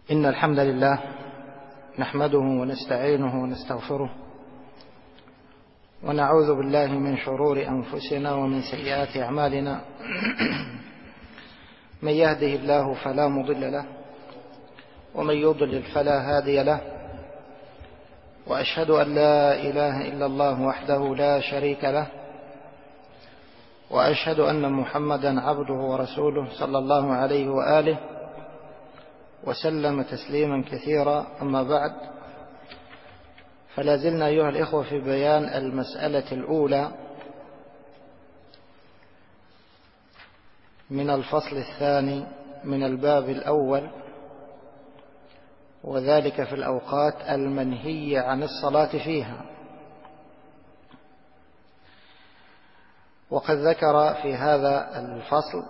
إن الحمد لله نحمده ونستعينه ونستغفره ونعوذ بالله من شرور أنفسنا ومن سيئات أعمالنا. من يهده الله فلا مضل له ومن يضلل فلا هادي له، وأشهد أن لا إله إلا الله وحده لا شريك له، وأشهد أن محمدا عبده ورسوله صلى الله عليه وآله وسلم تسليما كثيرا. أما بعد، فلا زلنا أيها الإخوة في بيان المسألة الأولى من الفصل الثاني من الباب الأول، وذلك في الأوقات المنهي عن الصلاة فيها. وقد ذكر في هذا الفصل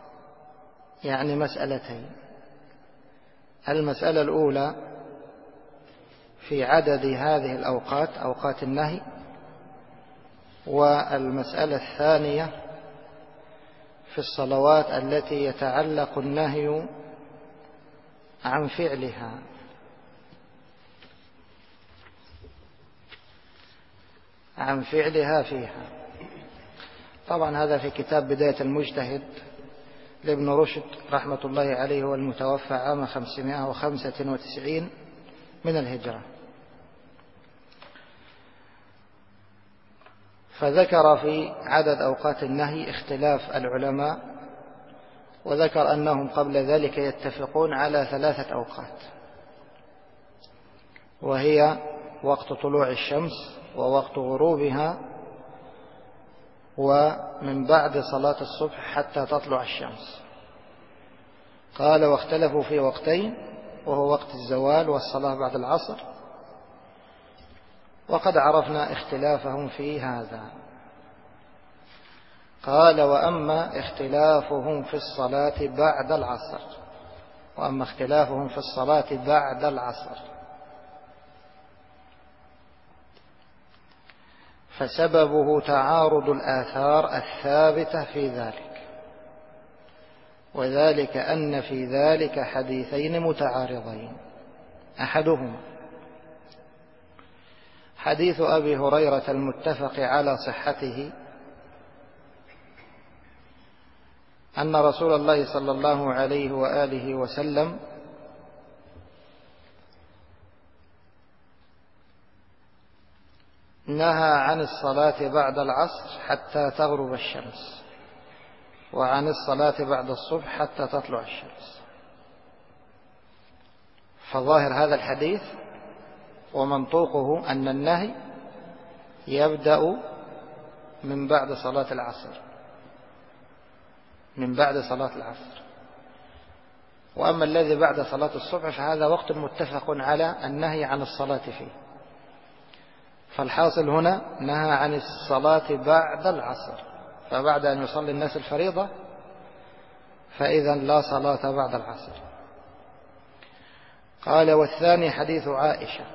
مسألتين. المسألة الأولى في عدد هذه الأوقات، أوقات النهي، والمسألة الثانية في الصلوات التي يتعلق النهي عن فعلها فيها. طبعا هذا في كتاب بداية المجتهد لابن رشد رحمة الله عليه، والمتوفى عام 595 من الهجرة. فذكر في عدد أوقات النهي اختلاف العلماء، وذكر أنهم قبل ذلك يتفقون على 3 أوقات، وهي وقت طلوع الشمس ووقت غروبها ومن بعد صلاة الصبح حتى تطلع الشمس. قال: واختلفوا في وقتين، وهو وقت الزوال والصلاة بعد العصر، وقد عرفنا اختلافهم في هذا. قال: وأما اختلافهم في الصلاة بعد العصر فسببه تعارض الآثار الثابتة في ذلك، وذلك أن في ذلك حديثين متعارضين. أحدهما حديث أبي هريرة المتفق على صحته، أن رسول الله صلى الله عليه وآله وسلم نهى عن الصلاة بعد العصر حتى تغرب الشمس، وعن الصلاة بعد الصبح حتى تطلع الشمس. فظاهر هذا الحديث ومنطوقه أن النهي يبدأ من بعد صلاة العصر، وأما الذي بعد صلاة الصبح فهذا وقت متفق على النهي عن الصلاة فيه. فالحاصل هنا نهى عن الصلاة بعد العصر، فبعد أن يصلي الناس الفريضة فإذا لا صلاة بعد العصر. قال: والثاني حديث عائشة،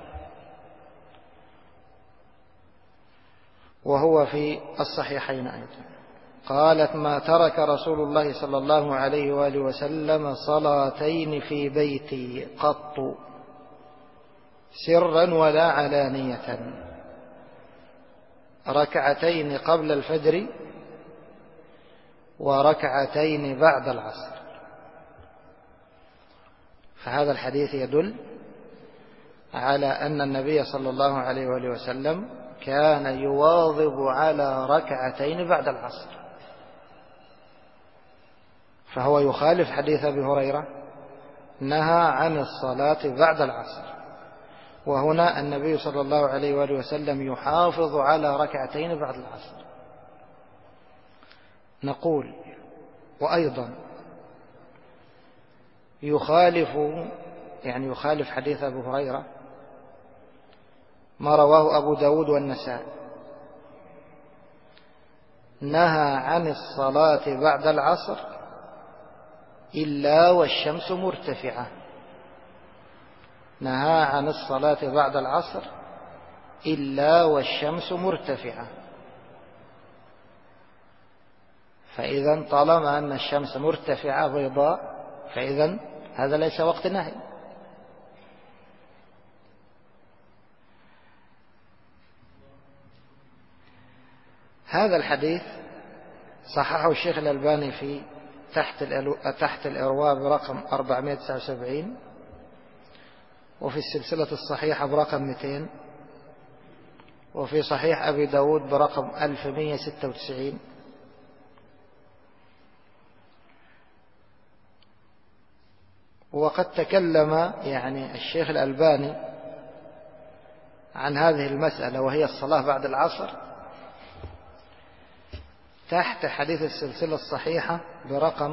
وهو في الصحيحين أيضا. قالت: ما ترك رسول الله صلى الله عليه وآله وسلم صلاتين في بيتي قط سرا ولا علانية، ركعتين قبل الفجر وركعتين بعد العصر. فهذا الحديث يدل على أن النبي صلى الله عليه وآله وسلم كان يواظب على ركعتين بعد العصر، فهو يخالف حديث أبي هريرة نهى عن الصلاة بعد العصر، وهنا النبي صلى الله عليه وآله وسلم يحافظ على ركعتين بعد العصر. نقول: وأيضا يخالف حديث أبي هريرة ما رواه أبو داود والنسائي، نهى عن الصلاة بعد العصر إلا والشمس مرتفعة. نهى عن الصلاة بعد العصر إلا والشمس مرتفعة. فإذا طالما أن الشمس مرتفعة بيضاء فإذا هذا ليس وقت نهي، هذا الحديث صححه الشيخ الألباني في تحت الإرواء برقم 479، وفي السلسلة الصحيحة برقم 200، وفي صحيح أبي داود برقم 1196. وقد تكلم يعني الشيخ الألباني عن هذه المسألة وهي الصلاة بعد العصر تحت حديث السلسلة الصحيحة برقم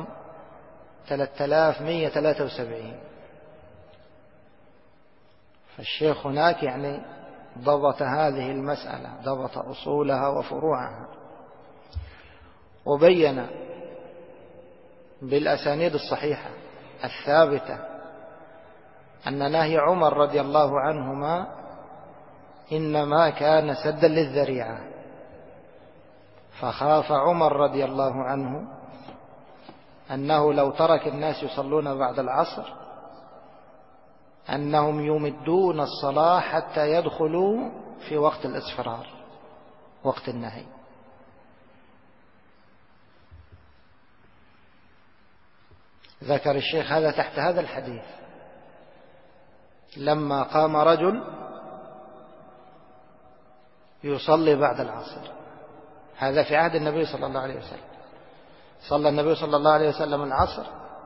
3173. فالشيخ هناك يعني ضبط هذه المسألة، ضبط أصولها وفروعها، وبين بالأسانيد الصحيحة الثابتة أن نهي عمر رضي الله عنهما إنما كان سدا للذريعة، فخاف عمر رضي الله عنه أنه لو ترك الناس يصلون بعد العصر أنهم يمدون الصلاة حتى يدخلوا في وقت الإصفرار، وقت النهي. ذكر الشيخ هذا تحت هذا الحديث لما قام رجل يصلي بعد العصر، هذا في عهد النبي صلى الله عليه وسلم. صلى النبي صلى الله عليه وسلم العصر،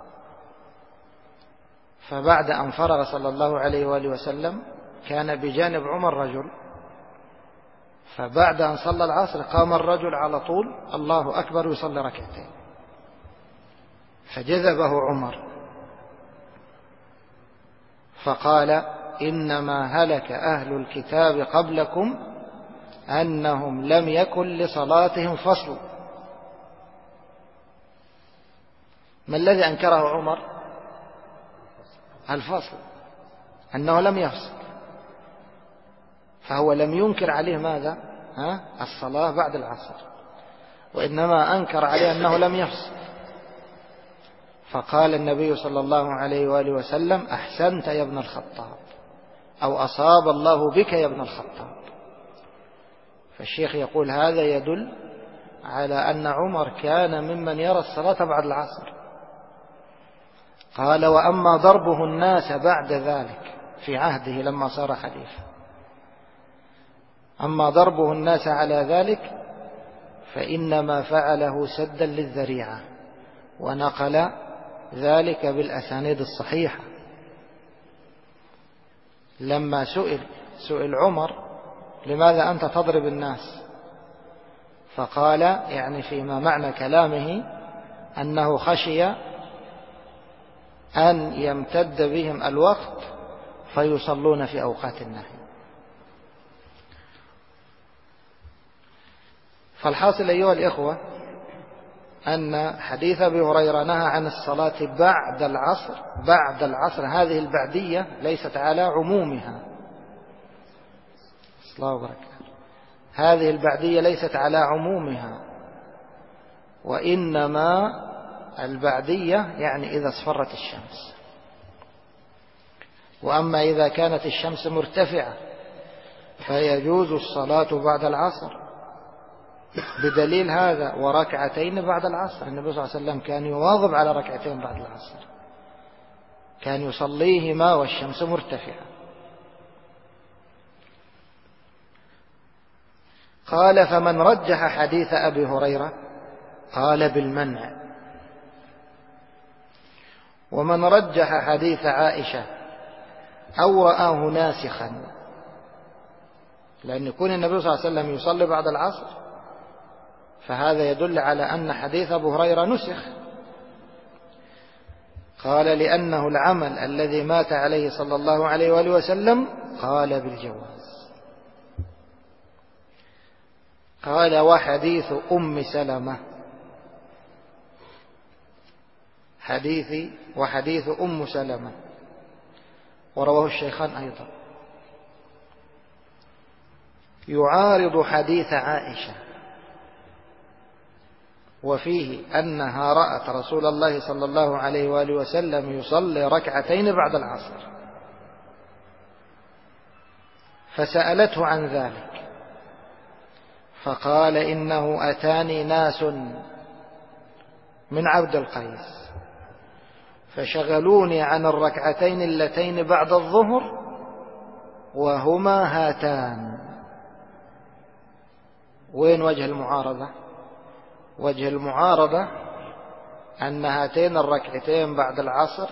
فبعد أن فرغ صلى الله عليه وآله وسلم كان بجانب عمر رجل، فبعد أن صلى العصر قام الرجل على طول الله أكبر يصلي ركعتين، فجذبه عمر فقال إنما هلك أهل الكتاب قبلكم أنهم لم يكن لصلاتهم فصل. ما الذي أنكره عمر؟ الفصل، أنه لم يفصل، فهو لم ينكر عليه ماذا؟ الصلاة بعد العصر، وإنما أنكر عليه أنه لم يفصل. فقال النبي صلى الله عليه وآله وسلم أحسنت يا ابن الخطاب، أو أصاب الله بك يا ابن الخطاب. فالشيخ يقول هذا يدل على أن عمر كان ممن يرى الصلاة بعد العصر. قال وأما ضربه الناس بعد ذلك في عهده لما صار خليفة، أما ضربه الناس على ذلك فإنما فعله سدا للذريعة، ونقل ذلك بالأسانيد الصحيحة. لما سئل عمر لماذا أنت تضرب الناس؟ فقال يعني فيما معنى كلامه أنه خشي أن يمتد بهم الوقت فيصلون في أوقات النهي. فالحاصل أيها الإخوة أن حديث أبي هريرة نهى عن الصلاة بعد العصر. بعد العصر هذه البعدية ليست على عمومها، الله وبركاته، هذه البعدية ليست على عمومها، وإنما البعدية يعني إذا اصفرت الشمس. وأما إذا كانت الشمس مرتفعة فيجوز الصلاة بعد العصر، بدليل هذا وركعتين بعد العصر. النبي صلى الله عليه وسلم كان يواظب على ركعتين بعد العصر، كان يصليهما والشمس مرتفعة. قال فمن رجح حديث أبي هريرة قال بالمنع، ومن رجح حديث عائشة أو رآه ناسخا، لأن يكون النبي صلى الله عليه وسلم يصلي بعد العصر فهذا يدل على أن حديث أبو هريرة نسخ. قال لأنه العمل الذي مات عليه صلى الله عليه وآله وسلم، قال بالجواز. قال وحديث أم سلمة، وحديث أم سلمة ورواه الشيخان أيضا يعارض حديث عائشة، وفيه أنها رأت رسول الله صلى الله عليه وآله وسلم يصلي ركعتين بعد العصر، فسألته عن ذلك فقال إنه أتاني ناس من عبد القيس فشغلوني عن الركعتين اللتين بعد الظهر وهما هاتان. وين وجه المعارضة؟ وجه المعارضة أن هاتين الركعتين بعد العصر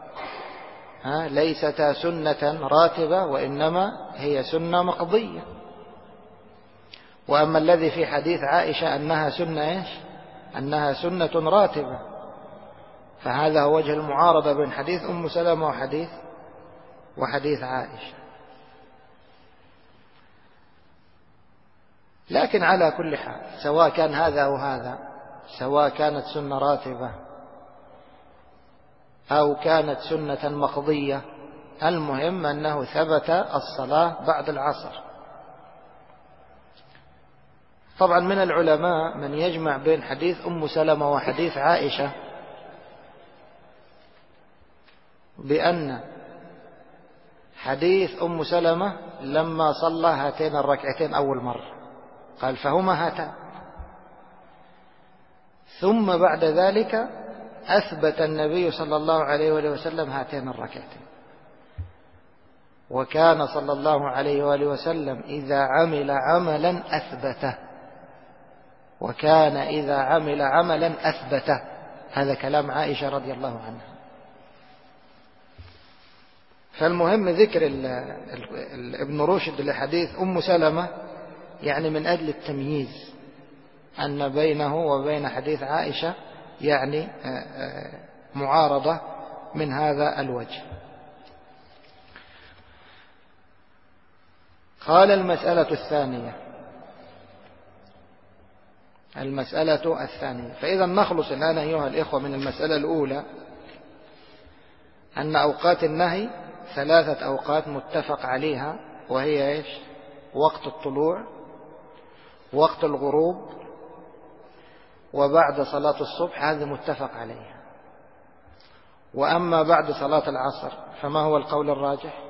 ليستا سنة راتبة وإنما هي سنة مقضية. وأما الذي في حديث عائشة أنها سنة إيش؟ أنها سنة راتبة. فهذا هو وجه المعارضة بين حديث أم سلمة وحديث عائشة. لكن على كل حال سواء كان هذا أو هذا، سواء كانت سنة راتبة أو كانت سنة مقضية، المهم أنه ثبت الصلاة بعد العصر. طبعا من العلماء من يجمع بين حديث أم سلمة وحديث عائشة بأن حديث أم سلمة لما صلى هاتين الركعتين أول مرة قال فهما هاتان، ثم بعد ذلك أثبت النبي صلى الله عليه وآله وسلم هاتين الركعتين. وكان صلى الله عليه وآله وسلم إذا عمل عملا أثبته، وكان إذا عمل عملا أثبته. هذا كلام عائشة رضي الله عنها. فالمهم ذكر ابن رشد لحديث أم سلمة يعني من أجل التمييز أن بينه وبين حديث عائشة يعني معارضة من هذا الوجه. قال المسألة الثانية. فإذا نخلص الآن أيها الإخوة من المسألة الأولى أن أوقات النهي 3 أوقات متفق عليها، وهي إيش؟ وقت الطلوع، وقت الغروب، وبعد صلاة الصبح، هذا متفق عليها. وأما بعد صلاة العصر فما هو القول الراجح؟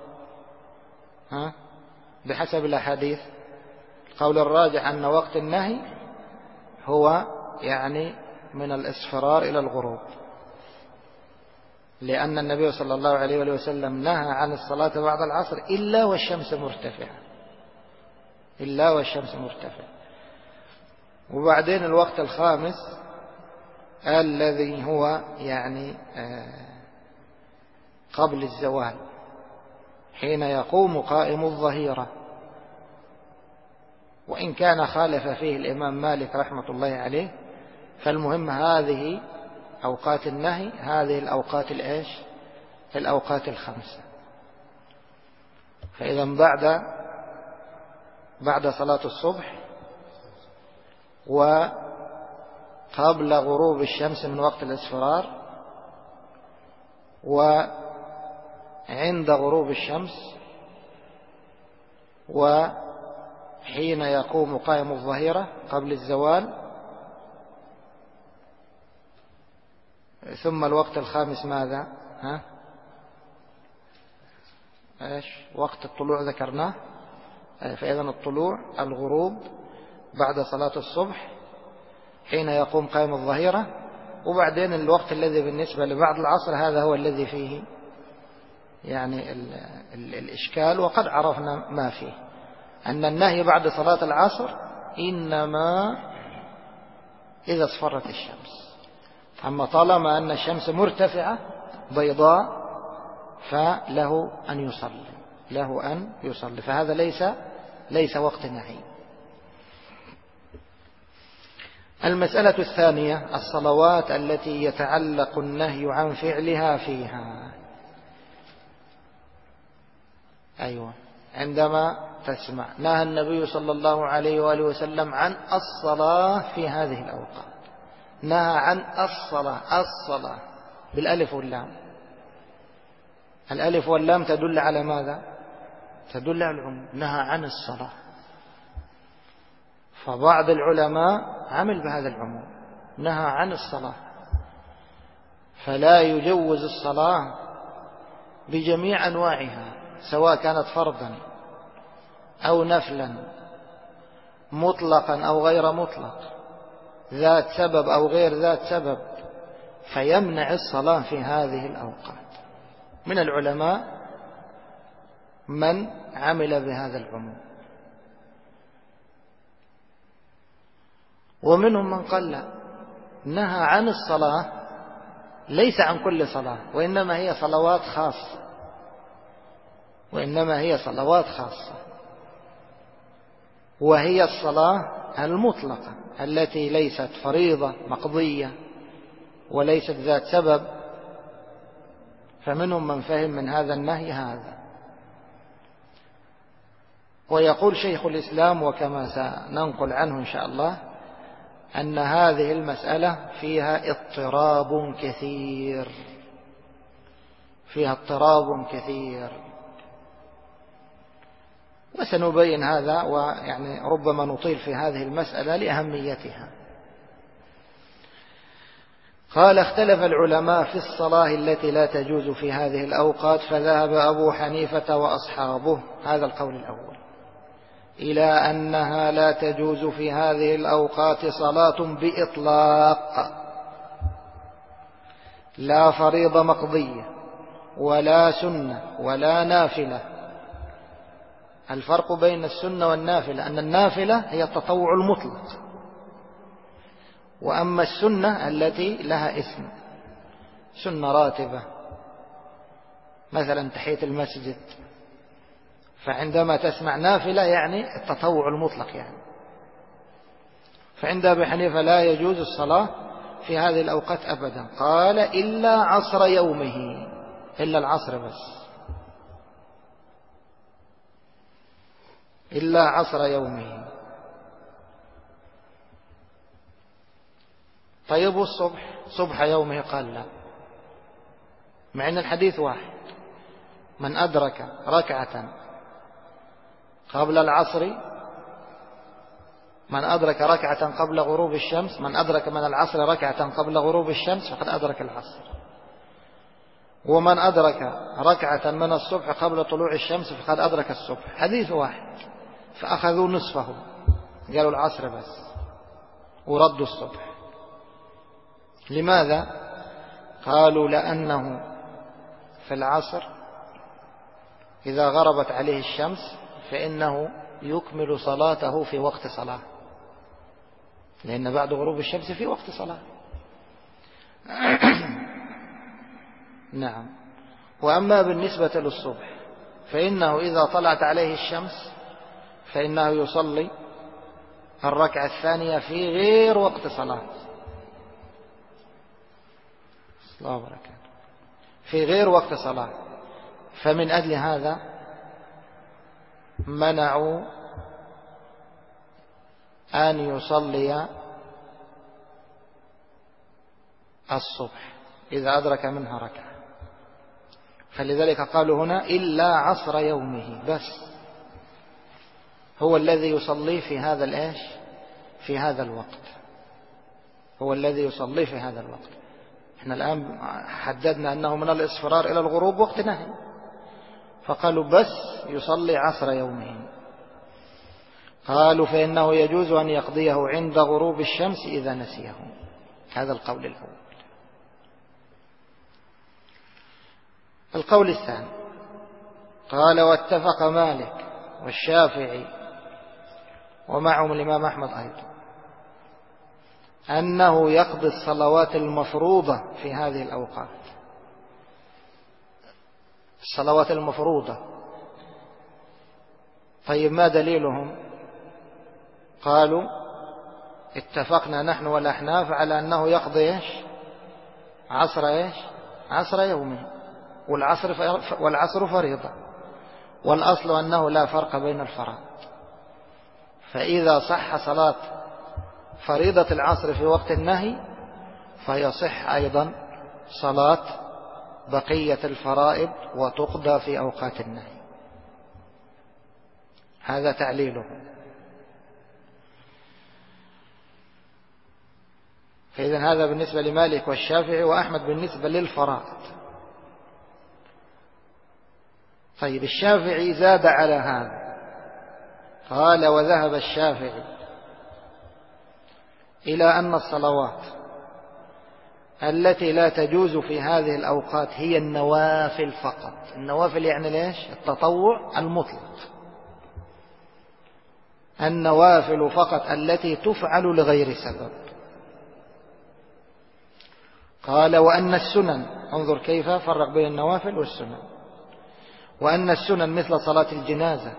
بحسب الأحاديث القول الراجح أن وقت النهي هو يعني من الإصفرار إلى الغروب، لأن النبي صلى الله عليه وسلم نهى عن الصلاة بعد العصر إلا والشمس مرتفعة. وبعدين الوقت الخامس الذي هو يعني قبل الزوال حين يقوم قائم الظهيرة، وإن كان خالف فيه الإمام مالك رحمة الله عليه، فالمهم هذه أوقات النهي، هذه الأوقات الإيش؟ الأوقات الخمسة. فإذا بعد صلاة الصبح، وقبل غروب الشمس من وقت الإصفرار، وعند غروب الشمس، وحين يقوم قائم الظهيرة قبل الزوال، ثم الوقت الخامس ماذا؟ ايش؟ وقت الطلوع ذكرناه. فإذا الطلوع، الغروب، بعد صلاة الصبح، حين يقوم قائم الظهيرة، وبعدين الوقت الذي بالنسبة لبعد العصر هذا هو الذي فيه يعني الإشكال. وقد عرفنا ما فيه، أن النهي بعد صلاة العصر إنما إذا اصفرت الشمس. أما طالما أن الشمس مرتفعة بيضاء فله أن يصلي، فهذا ليس وقت نهي. المسألة الثانية الصلوات التي يتعلق النهي عن فعلها فيها. أيوة، عندما تسمع نهى النبي صلى الله عليه وآله وسلم عن الصلاة في هذه الأوقات، نهى عن الصلاة بالألف واللام. الألف واللام تدل على ماذا؟ تدل على العموم. نهى عن الصلاة، فبعض العلماء عمل بهذا العموم، نهى عن الصلاة، فلا يجوز الصلاة بجميع أنواعها، سواء كانت فرضا أو نفلا مطلقا أو غير مطلق، ذات سبب أو غير ذات سبب، فيمنع الصلاة في هذه الأوقات. من العلماء من عمل بهذا العموم، ومنهم من قال لا، نهى عن الصلاة ليس عن كل صلاة، وإنما هي صلوات خاصة، وإنما هي صلوات خاصة، وهي الصلاة المطلقة التي ليست فريضة مقضية وليست ذات سبب. فمنهم من فهم من هذا النهي هذا. ويقول شيخ الإسلام، وكما سننقل عنه إن شاء الله، أن هذه المسألة فيها اضطراب كثير، فيها اضطراب كثير، وسنبين هذا، ويعني ربما نطيل في هذه المسألة لأهميتها. قال: اختلف العلماء في الصلاة التي لا تجوز في هذه الأوقات، فذهب أبو حنيفة وأصحابه، هذا القول الأول، إلى أنها لا تجوز في هذه الأوقات صلاة بإطلاق، لا فريضة مقضية ولا سنة ولا نافلة. الفرق بين السنة والنافلة أن النافلة هي التطوع المطلق، وأما السنة التي لها اسم، سنة راتبة، مثلا تحية المسجد، فعندما تسمع نافلة يعني التطوع المطلق يعني. فعند أبي حنيفة لا يجوز الصلاة في هذه الأوقات أبدا. قال: إلا عصر يومه، إلا العصر بس، إلا عصر يومه. طيب والصبح، صبح يومه؟ قال لا، مع أن الحديث واحد: من أدرك ركعة قبل العصر، من أدرك ركعة قبل غروب الشمس، من أدرك من العصر ركعة قبل غروب الشمس فقد أدرك العصر، ومن أدرك ركعة من الصبح قبل طلوع الشمس فقد أدرك الصبح. حديث واحد، فأخذوا نصفه، قالوا العصر بس وردوا الصبح. لماذا؟ قالوا: لأنه في العصر إذا غربت عليه الشمس فإنه يكمل صلاته في وقت صلاة، لأن بعد غروب الشمس في وقت صلاة. نعم. وأما بالنسبة للصبح فإنه إذا طلعت عليه الشمس فإنه يصلي الركعة الثانية في غير وقت صلاة، الله وبركاته، في غير وقت صلاة. فمن أجل هذا منعوا أن يصلي الصبح إذا أدرك منها ركعة. فلذلك قالوا هنا: إلا عصر يومه، بس هو الذي يصلي في هذا الإيش، في هذا الوقت، هو الذي يصلي في هذا الوقت. احنا الآن حددنا أنه من الإصفرار إلى الغروب وقت نهي، فقالوا بس يصلي عصر يومه. قالوا: فإنه يجوز أن يقضيه عند غروب الشمس إذا نسيه. هذا القول الأول. القول الثاني: قال: واتفق مالك والشافعي ومعهم الإمام أحمد أيضا أنه يقضي الصلوات المفروضة في هذه الأوقات. الصلوات المفروضة. طيب ما دليلهم؟ قالوا: اتفقنا نحن والأحناف على أنه يقضي إيش؟ عصر إيش؟ عصر يومه، والعصر فريضة، والأصل أنه لا فرق بين الفرائض. فإذا صح صلاة فريضة العصر في وقت النهي فيصح أيضا صلاة بقية الفرائض وتقضى في أوقات النهي. هذا تعليله. فإذن هذا بالنسبة لمالك والشافعي وأحمد بالنسبة للفرائض. طيب الشافعي زاد على هذا، قال: وذهب الشافعي إلى أن الصلوات التي لا تجوز في هذه الأوقات هي النوافل فقط. النوافل يعني ليش؟ التطوع المطلق، النوافل فقط التي تفعل لغير سبب. قال وأن السنن، انظر كيف فرق بين النوافل والسنن. وأن السنن مثل صلاة الجنازة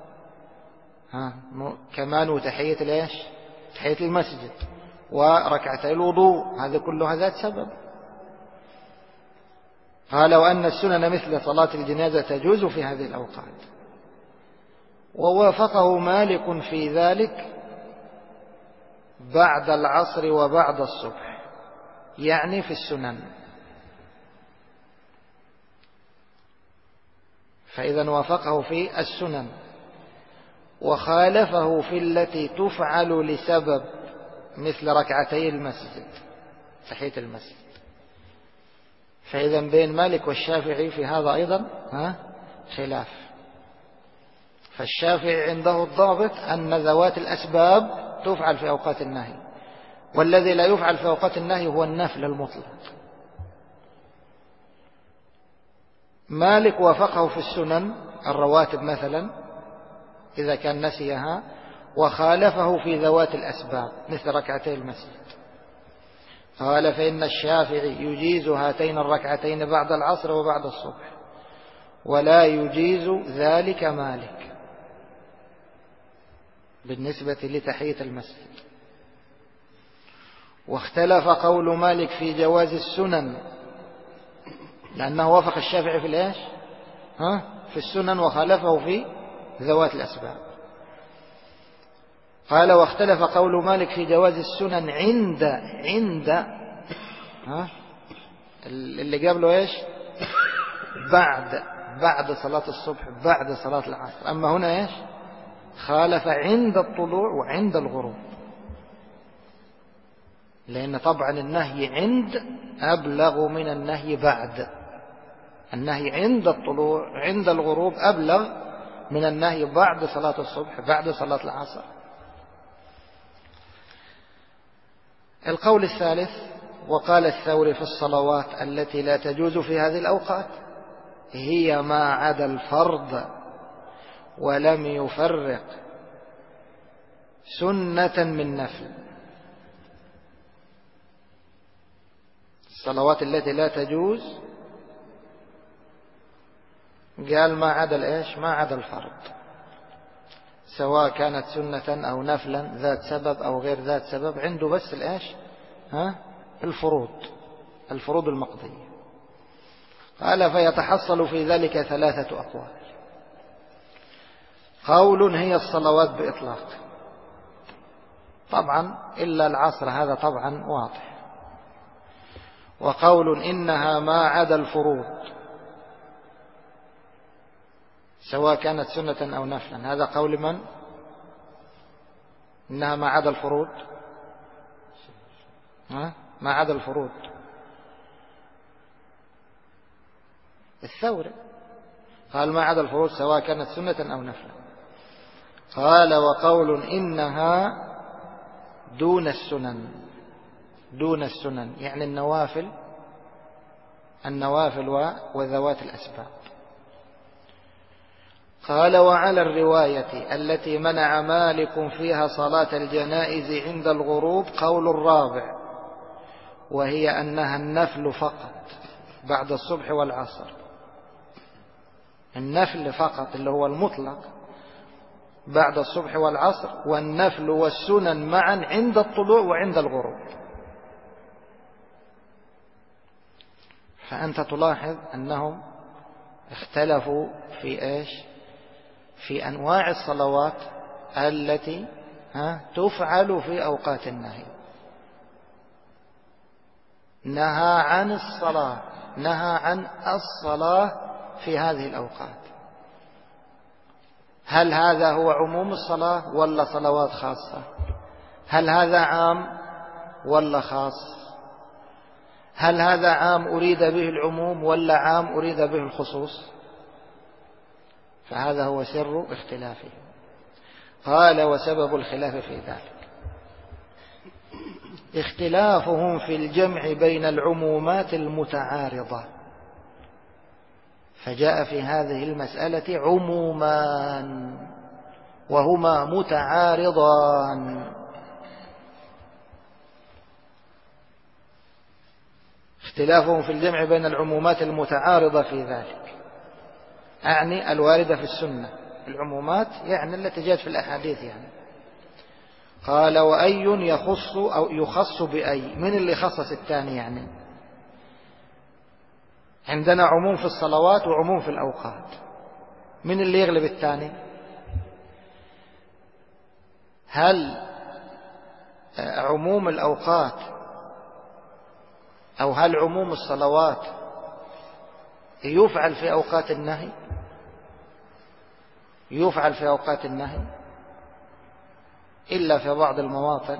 كمان وتحية ليش؟ تحية المسجد وركعتي الوضوء، هذا كلها ذات سبب. قال وأن السنن مثل صلاة الجنازة تجوز في هذه الأوقات. ووافقه مالك في ذلك بعد العصر وبعد الصبح، يعني في السنن. فإذا وافقه في السنن وخالفه في التي تفعل لسبب مثل ركعتي المسجد، تحية المسجد. فإذا بين مالك والشافعي في هذا أيضا خلاف. فالشافعي عنده الضابط أن ذوات الأسباب تفعل في أوقات النهي، والذي لا يفعل في أوقات النهي هو النفل المطلق. مالك وافقه في السنن الرواتب مثلا إذا كان نسيها، وخالفه في ذوات الأسباب مثل ركعتي المسجد. قال فإن الشافعي يجيز هاتين الركعتين بعد العصر وبعد الصبح، ولا يجيز ذلك مالك بالنسبة لتحية المسجد. واختلف قول مالك في جواز السنن، لأنه وافق الشافعي في الإيش؟ في السنن وخالفه في ذوات الأسباب. قال واختلف قول مالك في جواز السنن عند اللي قبله إيش؟ بعد صلاة الصبح، بعد صلاة العصر. أما هنا إيش؟ خالف عند الطلوع وعند الغروب، لأن طبعا النهي عند أبلغ من النهي بعد. النهي عند الطلوع عند الغروب أبلغ من النهي بعد صلاة الصبح بعد صلاة العصر. القول الثالث وقال الثوري في الصلوات التي لا تجوز في هذه الأوقات هي ما عدا الفرض، ولم يفرق سنة من نفل. الصلوات التي لا تجوز قال ما عدا الإيش؟ ما عدا الفرض، سواء كانت سنة أو نفلا ذات سبب أو غير ذات سبب. عنده بس الإيش؟ الفروض المقضية. قال فيتحصل في ذلك ثلاثة أقوال. قول هي الصلوات بإطلاق، طبعا إلا العصر، هذا طبعا واضح. وقول إنها ما عدا الفروض سواء كانت سنة أو نفلا، هذا قول من؟ إنها ما عدا الفروض، ما عدا الفروض الثوري قال ما عدا الفروض سواء كانت سنة أو نفلا. قال وقول إنها دون السنن يعني النوافل وذوات الأسباب. قال وعلى الرواية التي منع مالك فيها صلاة الجنائز عند الغروب قول الرابع، وهي أنها النفل فقط بعد الصبح والعصر. النفل فقط اللي هو المطلق بعد الصبح والعصر، والنفل والسنن معا عند الطلوع وعند الغروب. فأنت تلاحظ أنهم اختلفوا في إيش؟ في أنواع الصلوات التي تفعل في أوقات النهي. نهى عن الصلاة في هذه الأوقات. هل هذا هو عموم الصلاة ولا صلوات خاصة؟ هل هذا عام ولا خاص؟ هل هذا عام أريد به العموم ولا عام أريد به الخصوص؟ فهذا هو سر اختلافه. قال وسبب الخلاف في ذلك اختلافهم في الجمع بين العمومات المتعارضة، فجاء في هذه المسألة عمومان وهما متعارضان. اختلافهم في الجمع بين العمومات المتعارضة في ذلك، أعني الواردة في السنة. العمومات يعني التي جاءت في الأحاديث يعني. قال وأي يخص أو يخص بأي، من اللي خصص الثاني يعني؟ عندنا عموم في الصلوات وعموم في الأوقات، من اللي يغلب الثاني؟ هل عموم الأوقات أو هل عموم الصلوات يفعل في أوقات النهي؟ يفعل في أوقات النهي إلا في بعض المواطن،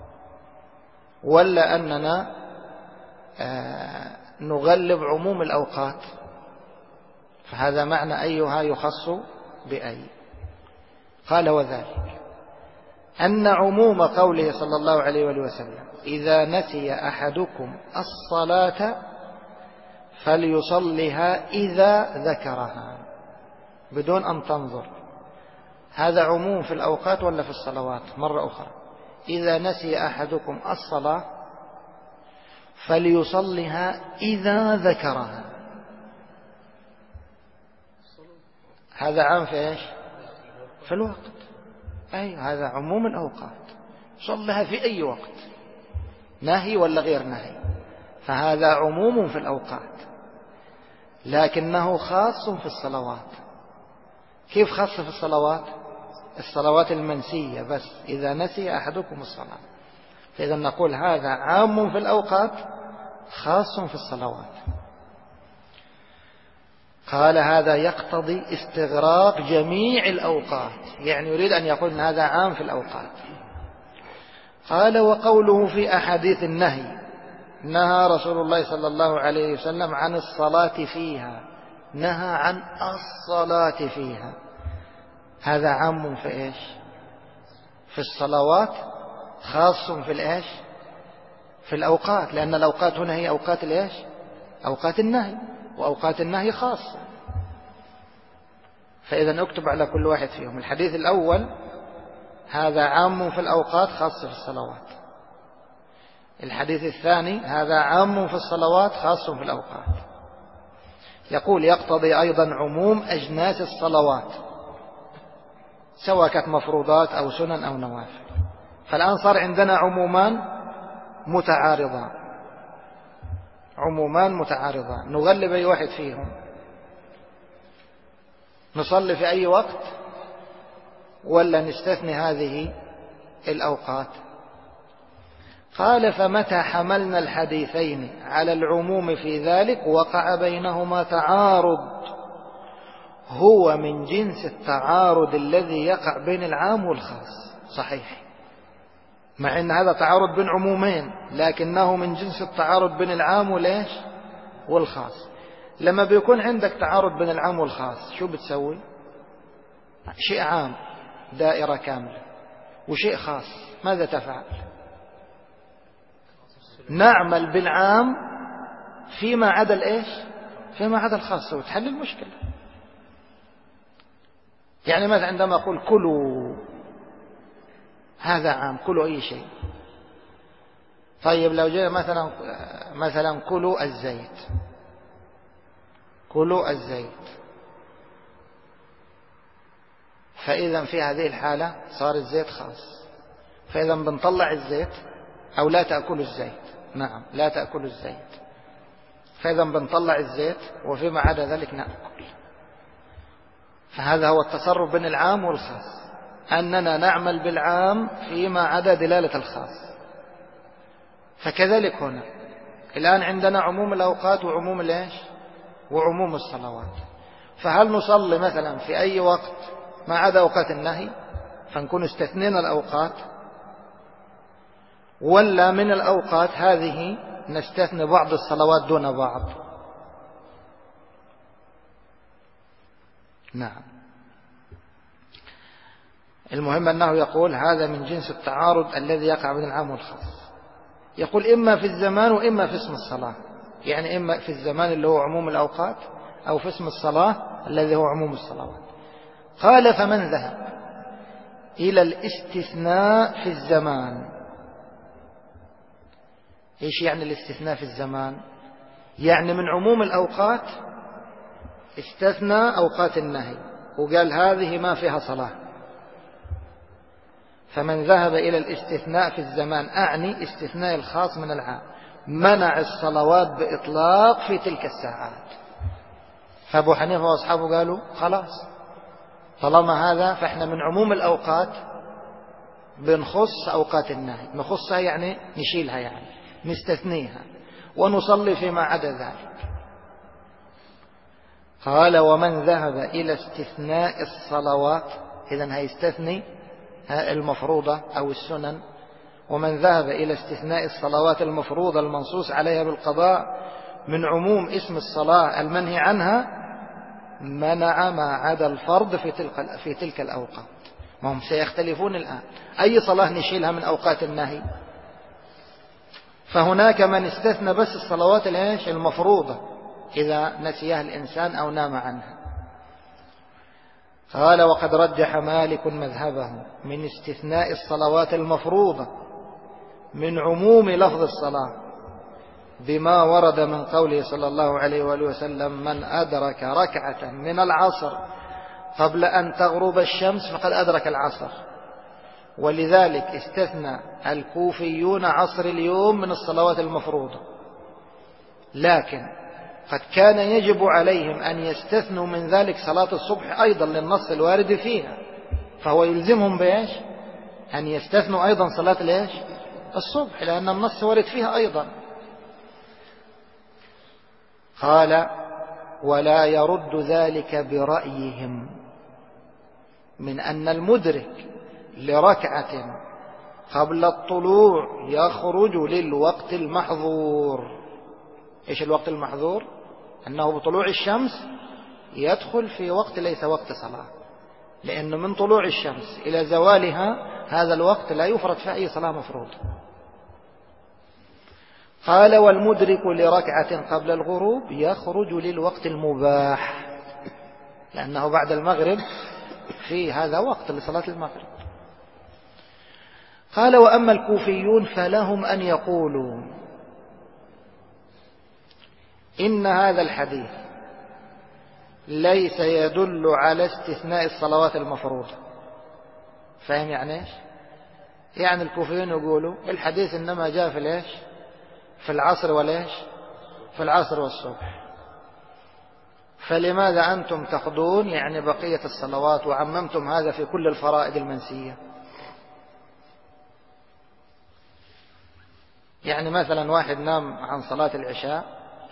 ولا أننا نغلب عموم الأوقات؟ فهذا معنى أيها يخص بأي. قال وذلك أن عموم قوله صلى الله عليه وسلم إذا نسي أحدكم الصلاة فليصلها إذا ذكرها، بدون أن تنظر، هذا عموم في الأوقات ولا في الصلوات؟ مرة أخرى، إذا نسي أحدكم الصلاة فليصلها إذا ذكرها، هذا عام في إيش؟ في الوقت. أي هذا عموم الأوقات، صلها في أي وقت، نهي ولا غير نهي، فهذا عموم في الأوقات، لكنه خاص في الصلوات. كيف خاص في الصلوات؟ الصلوات المنسية بس، إذا نسي أحدكم الصلاة، فإذا نقول هذا عام في الأوقات خاص في الصلوات. قال هذا يقتضي استغراق جميع الأوقات، يعني يريد أن يقول أن هذا عام في الأوقات. قال وقوله في أحاديث النهي نهى رسول الله صلى الله عليه وسلم عن الصلاة فيها، نهى عن الصلاة فيها، هذا عام في إيش؟ في الصلوات، خاص في الإيش؟ في الأوقات، لأن الأوقات هنا هي أوقات الإيش؟ أوقات النهي، وأوقات النهي خاصة. فإذا نكتب على كل واحد فيهم. الحديث الأول هذا عام في الأوقات خاص في الصلوات، الحديث الثاني هذا عام في الصلوات خاص في الأوقات. يقول يقتضي أيضا عموم أجناس الصلوات سواء كانت مفروضات أو سنن أو نوافل. فالآن صار عندنا عمومان متعارضان، عمومان متعارضان، نغلب أي واحد فيهم؟ نصلي في أي وقت ولا نستثني هذه الأوقات؟ قال فمتى حملنا الحديثين على العموم في ذلك وقع بينهما تعارض هو من جنس التعارض الذي يقع بين العام والخاص. صحيح، مع أن هذا تعارض بين عمومين، لكنه من جنس التعارض بين العام والإيش؟ والخاص. لما بيكون عندك تعارض بين العام والخاص شو بتسوي؟ شيء عام دائرة كاملة وشيء خاص، ماذا تفعل؟ نعمل بالعام فيما عدا الإيش؟ فيما عدا الخاص، وتحل المشكلة. يعني مثلا عندما أقول كلوا، هذا عام، كلوا أي شيء. طيب لو جاء مثلا كلوا الزيت، كلوا الزيت، فإذا في هذه الحالة صار الزيت خاص، فإذا بنطلع الزيت أو لا تأكلوا الزيت. نعم لا تأكلوا الزيت، فإذا بنطلع الزيت وفيما عدا ذلك نأكل. فهذا هو التصرف بين العام والخاص، أننا نعمل بالعام فيما عدا دلالة الخاص. فكذلك هنا الآن عندنا عموم الأوقات وعموم الإيش؟ وعموم الصلوات. فهل نصلي مثلا في أي وقت ما عدا أوقات النهي فنكون استثنينا الأوقات، ولا من الأوقات هذه نستثني بعض الصلوات دون بعض؟ نعم. المهم أنه يقول هذا من جنس التعارض الذي يقع بين العام والخاص. يقول إما في الزمان وإما في اسم الصلاة، يعني إما في الزمان اللي هو عموم الأوقات أو في اسم الصلاة الذي هو عموم الصلوات. قال فمن ذهب إلى الاستثناء في الزمان. إيش يعني الاستثناء في الزمان؟ يعني من عموم الأوقات استثنى أوقات النهي وقال هذه ما فيها صلاة. فمن ذهب إلى الاستثناء في الزمان أعني استثناء الخاص من العام، منع الصلوات بإطلاق في تلك الساعات. فأبو حنيفة وأصحابه قالوا خلاص طالما هذا فإحنا من عموم الأوقات بنخص أوقات النهي، نخصها يعني نشيلها، يعني نستثنيها ونصلي فيما عدا ذلك. قال ومن ذهب إلى استثناء الصلوات، إذن هيستثني المفروضة أو السنن. ومن ذهب إلى استثناء الصلوات المفروضة المنصوص عليها بالقضاء من عموم اسم الصلاة المنهي عنها، منع ما عدا الفرض في تلك الأوقات. وهم سيختلفون الآن أي صلاة نشيلها من أوقات النهي. فهناك من استثنى بس الصلوات المفروضة إذا نسيها الإنسان أو نام عنها. قال وقد رجح مالك مذهبه من استثناء الصلوات المفروضة من عموم لفظ الصلاة بما ورد من قوله صلى الله عليه وآله وسلم من أدرك ركعة من العصر قبل أن تغرب الشمس فقد أدرك العصر. ولذلك استثنى الكوفيون عصر اليوم من الصلوات المفروضة، لكن قد كان يجب عليهم أن يستثنوا من ذلك صلاة الصبح أيضا للنص الوارد فيها، فهو يلزمهم بإيش؟ أن يستثنوا أيضا صلاة الصبح لأن النص وارد فيها أيضا. قال ولا يرد ذلك برأيهم من أن المدرك لركعة قبل الطلوع يخرج للوقت المحظور. إيش الوقت المحظور؟ أنه بطلوع الشمس يدخل في وقت ليس وقت صلاة، لأنه من طلوع الشمس إلى زوالها هذا الوقت لا يفرض في أي صلاة مفروضة. قال والمدرك لركعة قبل الغروب يخرج للوقت المباح، لأنه بعد المغرب في هذا وقت لصلاة المغرب. قال وأما الكوفيون فلهم أن يقولوا إن هذا الحديث ليس يدل على استثناء الصلوات المفروضة. فهم يعني إيش؟ يعني الكوفيون يقولوا الحديث إنما جاء في العصر والإيش؟ في العصر والصبح، فلماذا أنتم تقضون يعني بقية الصلوات وعممتم هذا في كل الفرائض المنسية؟ يعني مثلا واحد نام عن صلاة العشاء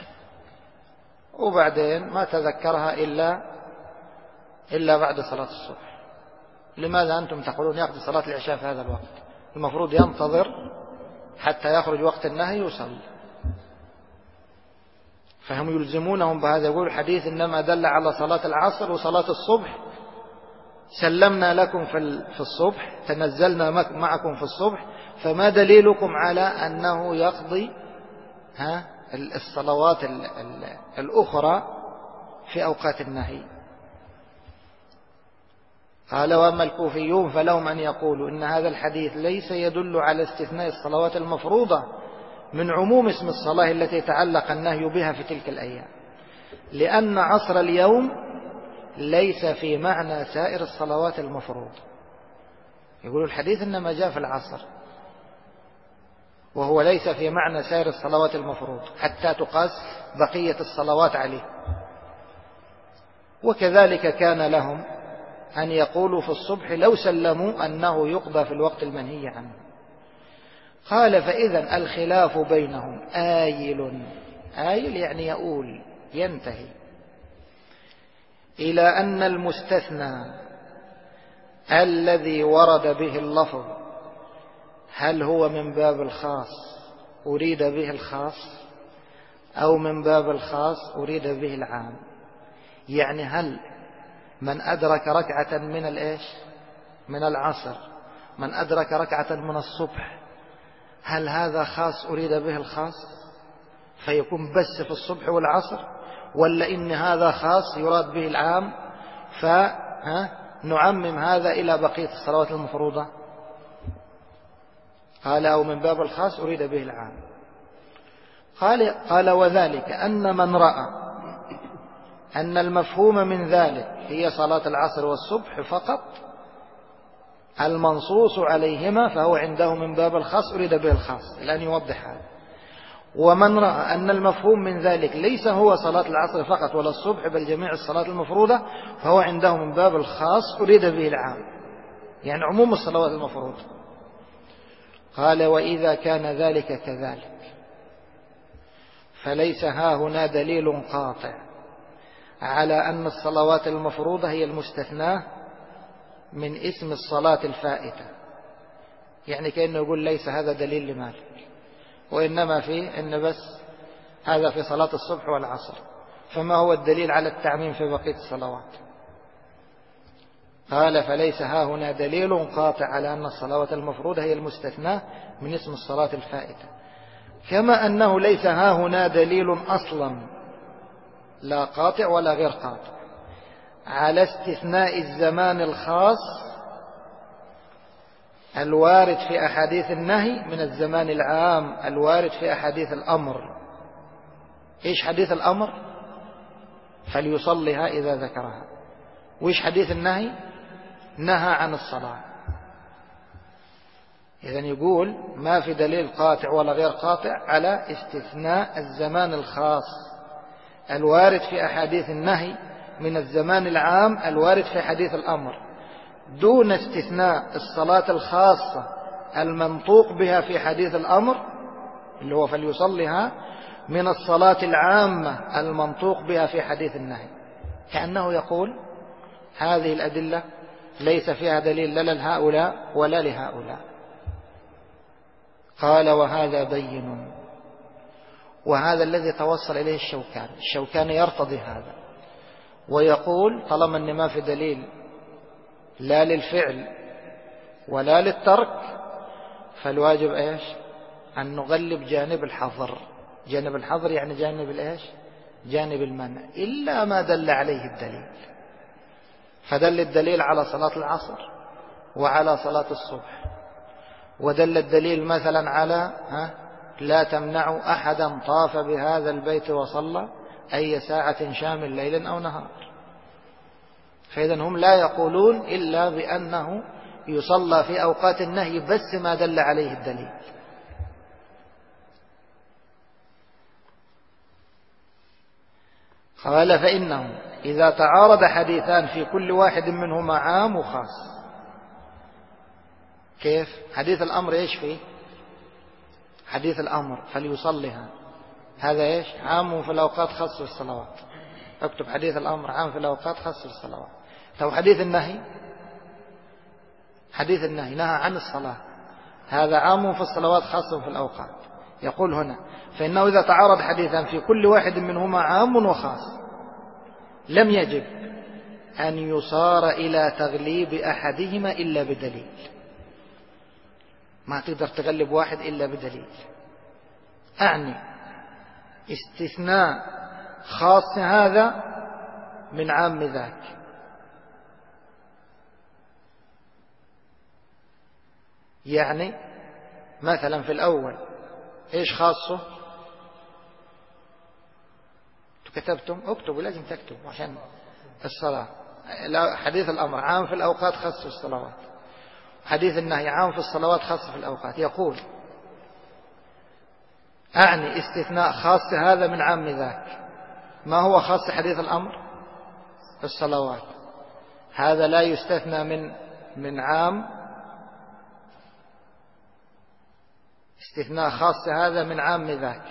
وبعدين ما تذكرها إلا بعد صلاة الصبح، لماذا أنتم تقولون يقضي صلاة العشاء في هذا الوقت؟ المفروض ينتظر حتى يخرج وقت النهي يصلي. فهم يلزمونهم بهذا، يقول الحديث إنما دل على صلاة العصر وصلاة الصبح، سلمنا لكم في الصبح، تنزلنا معكم في الصبح، فما دليلكم على أنه يقضي الصلوات الأخرى في أوقات النهي؟ قال وأما الكوفيون فلهم أن يقولوا إن هذا الحديث ليس يدل على استثناء الصلوات المفروضة من عموم اسم الصلاة التي تعلق النهي بها في تلك الأيام، لأن عصر اليوم ليس في معنى سائر الصلوات المفروضة. يقول الحديث إنما جاء في العصر وهو ليس في معنى سائر الصلوات المفروضة حتى تقاس بقية الصلوات عليه. وكذلك كان لهم أن يقولوا في الصبح لو سلموا أنه يقضى في الوقت المنهي عنه. قال فإذا الخلاف بينهم آيل يعني يؤول ينتهي إلى أن المستثنى الذي ورد به اللفظ هل هو من باب الخاص أريد به الخاص أو من باب الخاص أريد به العام. يعني هل من أدرك ركعة من العصر، من أدرك ركعة من الصبح، هل هذا خاص أريد به الخاص فيكون بس في الصبح والعصر، ولا إن هذا خاص يراد به العام فنعمم هذا إلى بقية الصلوات المفروضة؟ قال أو من باب الخاص أريد به العام. قال وذلك أن من رأى أن المفهوم من ذلك هي صلاة العصر والصبح فقط المنصوص عليهما فهو عنده من باب الخاص أريد به الخاص، الآن يوضح هذا. ومن رأى أن المفهوم من ذلك ليس هو صلاة العصر فقط ولا الصبح بل جميع الصلاة المفروضة فهو عنده من باب الخاص أريد به العام، يعني عموم الصلوات المفروضة. قال وإذا كان ذلك كذلك فليس ها هنا دليل قاطع على أن الصلوات المفروضة هي المستثناة من اسم الصلاة الفائتة، يعني كأنه يقول ليس هذا دليل لمالك، وإنما فيه إن بس هذا في صلاة الصبح والعصر، فما هو الدليل على التعميم في بقية الصلوات؟ قال فليس ها هنا دليل قاطع على أن الصلوات المفروضة هي المستثناة من اسم الصلاة الفائتة، كما أنه ليس ها هنا دليل أصلا لا قاطع ولا غير قاطع على استثناء الزمان الخاص الوارد في أحاديث النهي من الزمان العام الوارد في أحاديث الأمر. إيش حديث الأمر؟ فليصلها إذا ذكرها. وإيش حديث النهي؟ نهى عن الصلاة. إذن يقول ما في دليل قاطع ولا غير قاطع على استثناء الزمان الخاص الوارد في أحاديث النهي من الزمان العام الوارد في حديث الأمر، دون استثناء الصلاة الخاصة المنطوق بها في حديث الأمر اللي هو فليصلها من الصلاة العامة المنطوق بها في حديث النهي. كأنه يقول هذه الأدلة ليس فيها دليل لا لهؤلاء ولا لهؤلاء. قال وهذا بين، وهذا الذي توصل إليه الشوكاني يرتضي هذا ويقول طالما أن ما في دليل لا للفعل ولا للترك فالواجب إيش؟ أن نغلب جانب الحظر. جانب الحظر يعني جانب الإيش؟ جانب المنع، إلا ما دل عليه الدليل. فدل الدليل على صلاة العصر وعلى صلاة الصبح، ودل الدليل مثلا على لا تمنعوا أحدا طاف بهذا البيت وصلى أي ساعة شامل ليل أو نهار. فإذن هم لا يقولون إلا بأنه يصلى في أوقات النهي بس ما دل عليه الدليل. قال فإنه إذا تعارض حديثان في كل واحد منهما عام وخاص. كيف؟ حديث الأمر إيش فيه؟ حديث الأمر فليصلها هذا إيش؟ عام في الأوقات خاص في الصلوات. اكتب حديث الأمر عام في الأوقات خاص في الصلوات. لو حديث النهي، حديث النهي نهى عن الصلاة هذا عام في الصلوات خاص في الأوقات. يقول هنا فإنه إذا تعارض حديثان في كل واحد منهما عام وخاص لم يجب أن يصار إلى تغليب أحدهما إلا بدليل. ما تقدر تغلب واحد إلا بدليل. أعني استثناء خاص هذا من عام ذاك. يعني مثلا في الأول إيش خاصه؟ كتبتم؟ اكتبوا، لازم تكتبوا عشان الصلاة. حديث الأمر عام في الأوقات خاص في الصلوات، حديث النهي عام في الصلوات خاص في الأوقات. يقول أعني استثناء خاص هذا من عام ذاك. ما هو خاص حديث الأمر؟ في الصلوات. هذا لا يستثنى من عام، استثناء خاص هذا من عام ذاك.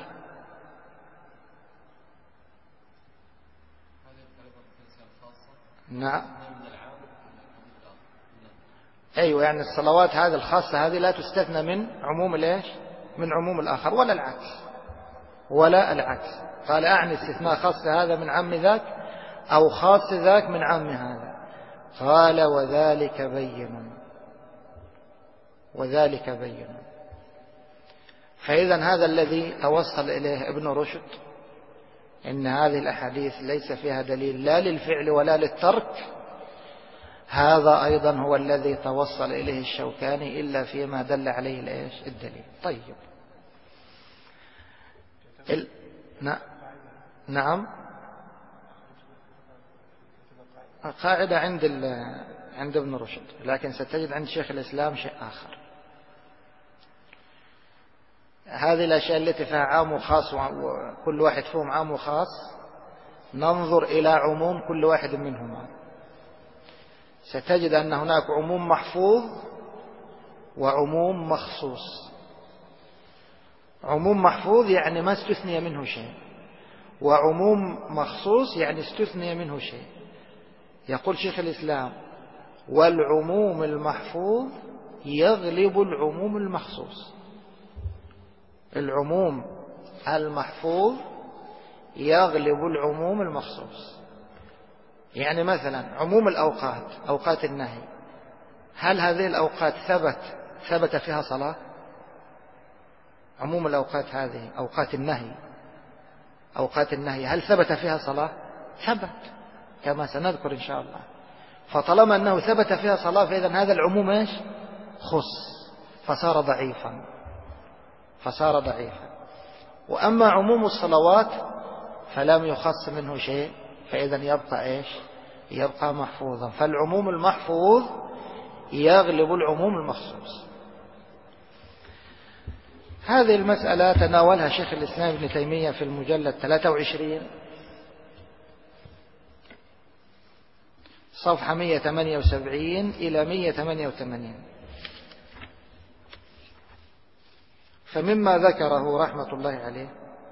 نعم أيوة، يعني الصلوات هذه الخاصة هذه لا تستثنى من عموم الإيش؟ من عموم الآخر ولا العكس، ولا العكس. قال أعني استثناء خاص هذا من عام ذاك أو خاص ذاك من عام هذا. قال وذلك بين، وذلك بين. فإذا هذا الذي توصل إليه ابن رشد إن هذه الأحاديث ليس فيها دليل لا للفعل ولا للترك، هذا أيضا هو الذي توصل إليه الشوكاني إلا فيما دل عليه الدليل. طيب نعم، قاعدة عند ابن رشد، لكن ستجد عند شيخ الإسلام شيء آخر. هذه الأشياء التي فيها عام وخاص وكل واحد فيهم عام وخاص ننظر إلى عموم كل واحد منهما، ستجد أن هناك عموم محفوظ وعموم مخصوص. عموم محفوظ يعني ما استثني منه شيء، وعموم مخصوص يعني استثني منه شيء. يقول شيخ الإسلام: والعموم المحفوظ يغلب العموم المخصوص. العموم المحفوظ يغلب العموم المخصوص. يعني مثلا عموم الأوقات، أوقات النهي، هل هذه الأوقات ثبت فيها صلاة؟ عموم الأوقات هذه أوقات النهي هل ثبت فيها صلاة؟ ثبت، كما سنذكر إن شاء الله. فطالما أنه ثبت فيها صلاة فإذا هذا العموم إيش؟ خص، فصار ضعيفا. وأما عموم الصلوات فلم يخص منه شيء، فإذا يبقى إيش؟ يبقى محفوظا. فالعموم المحفوظ يغلب العموم المخصوص. هذه المسألة تناولها شيخ الإسلام ابن تيمية في المجلد 23 صفحة 178 إلى 188. فمما ذكره رحمة الله عليه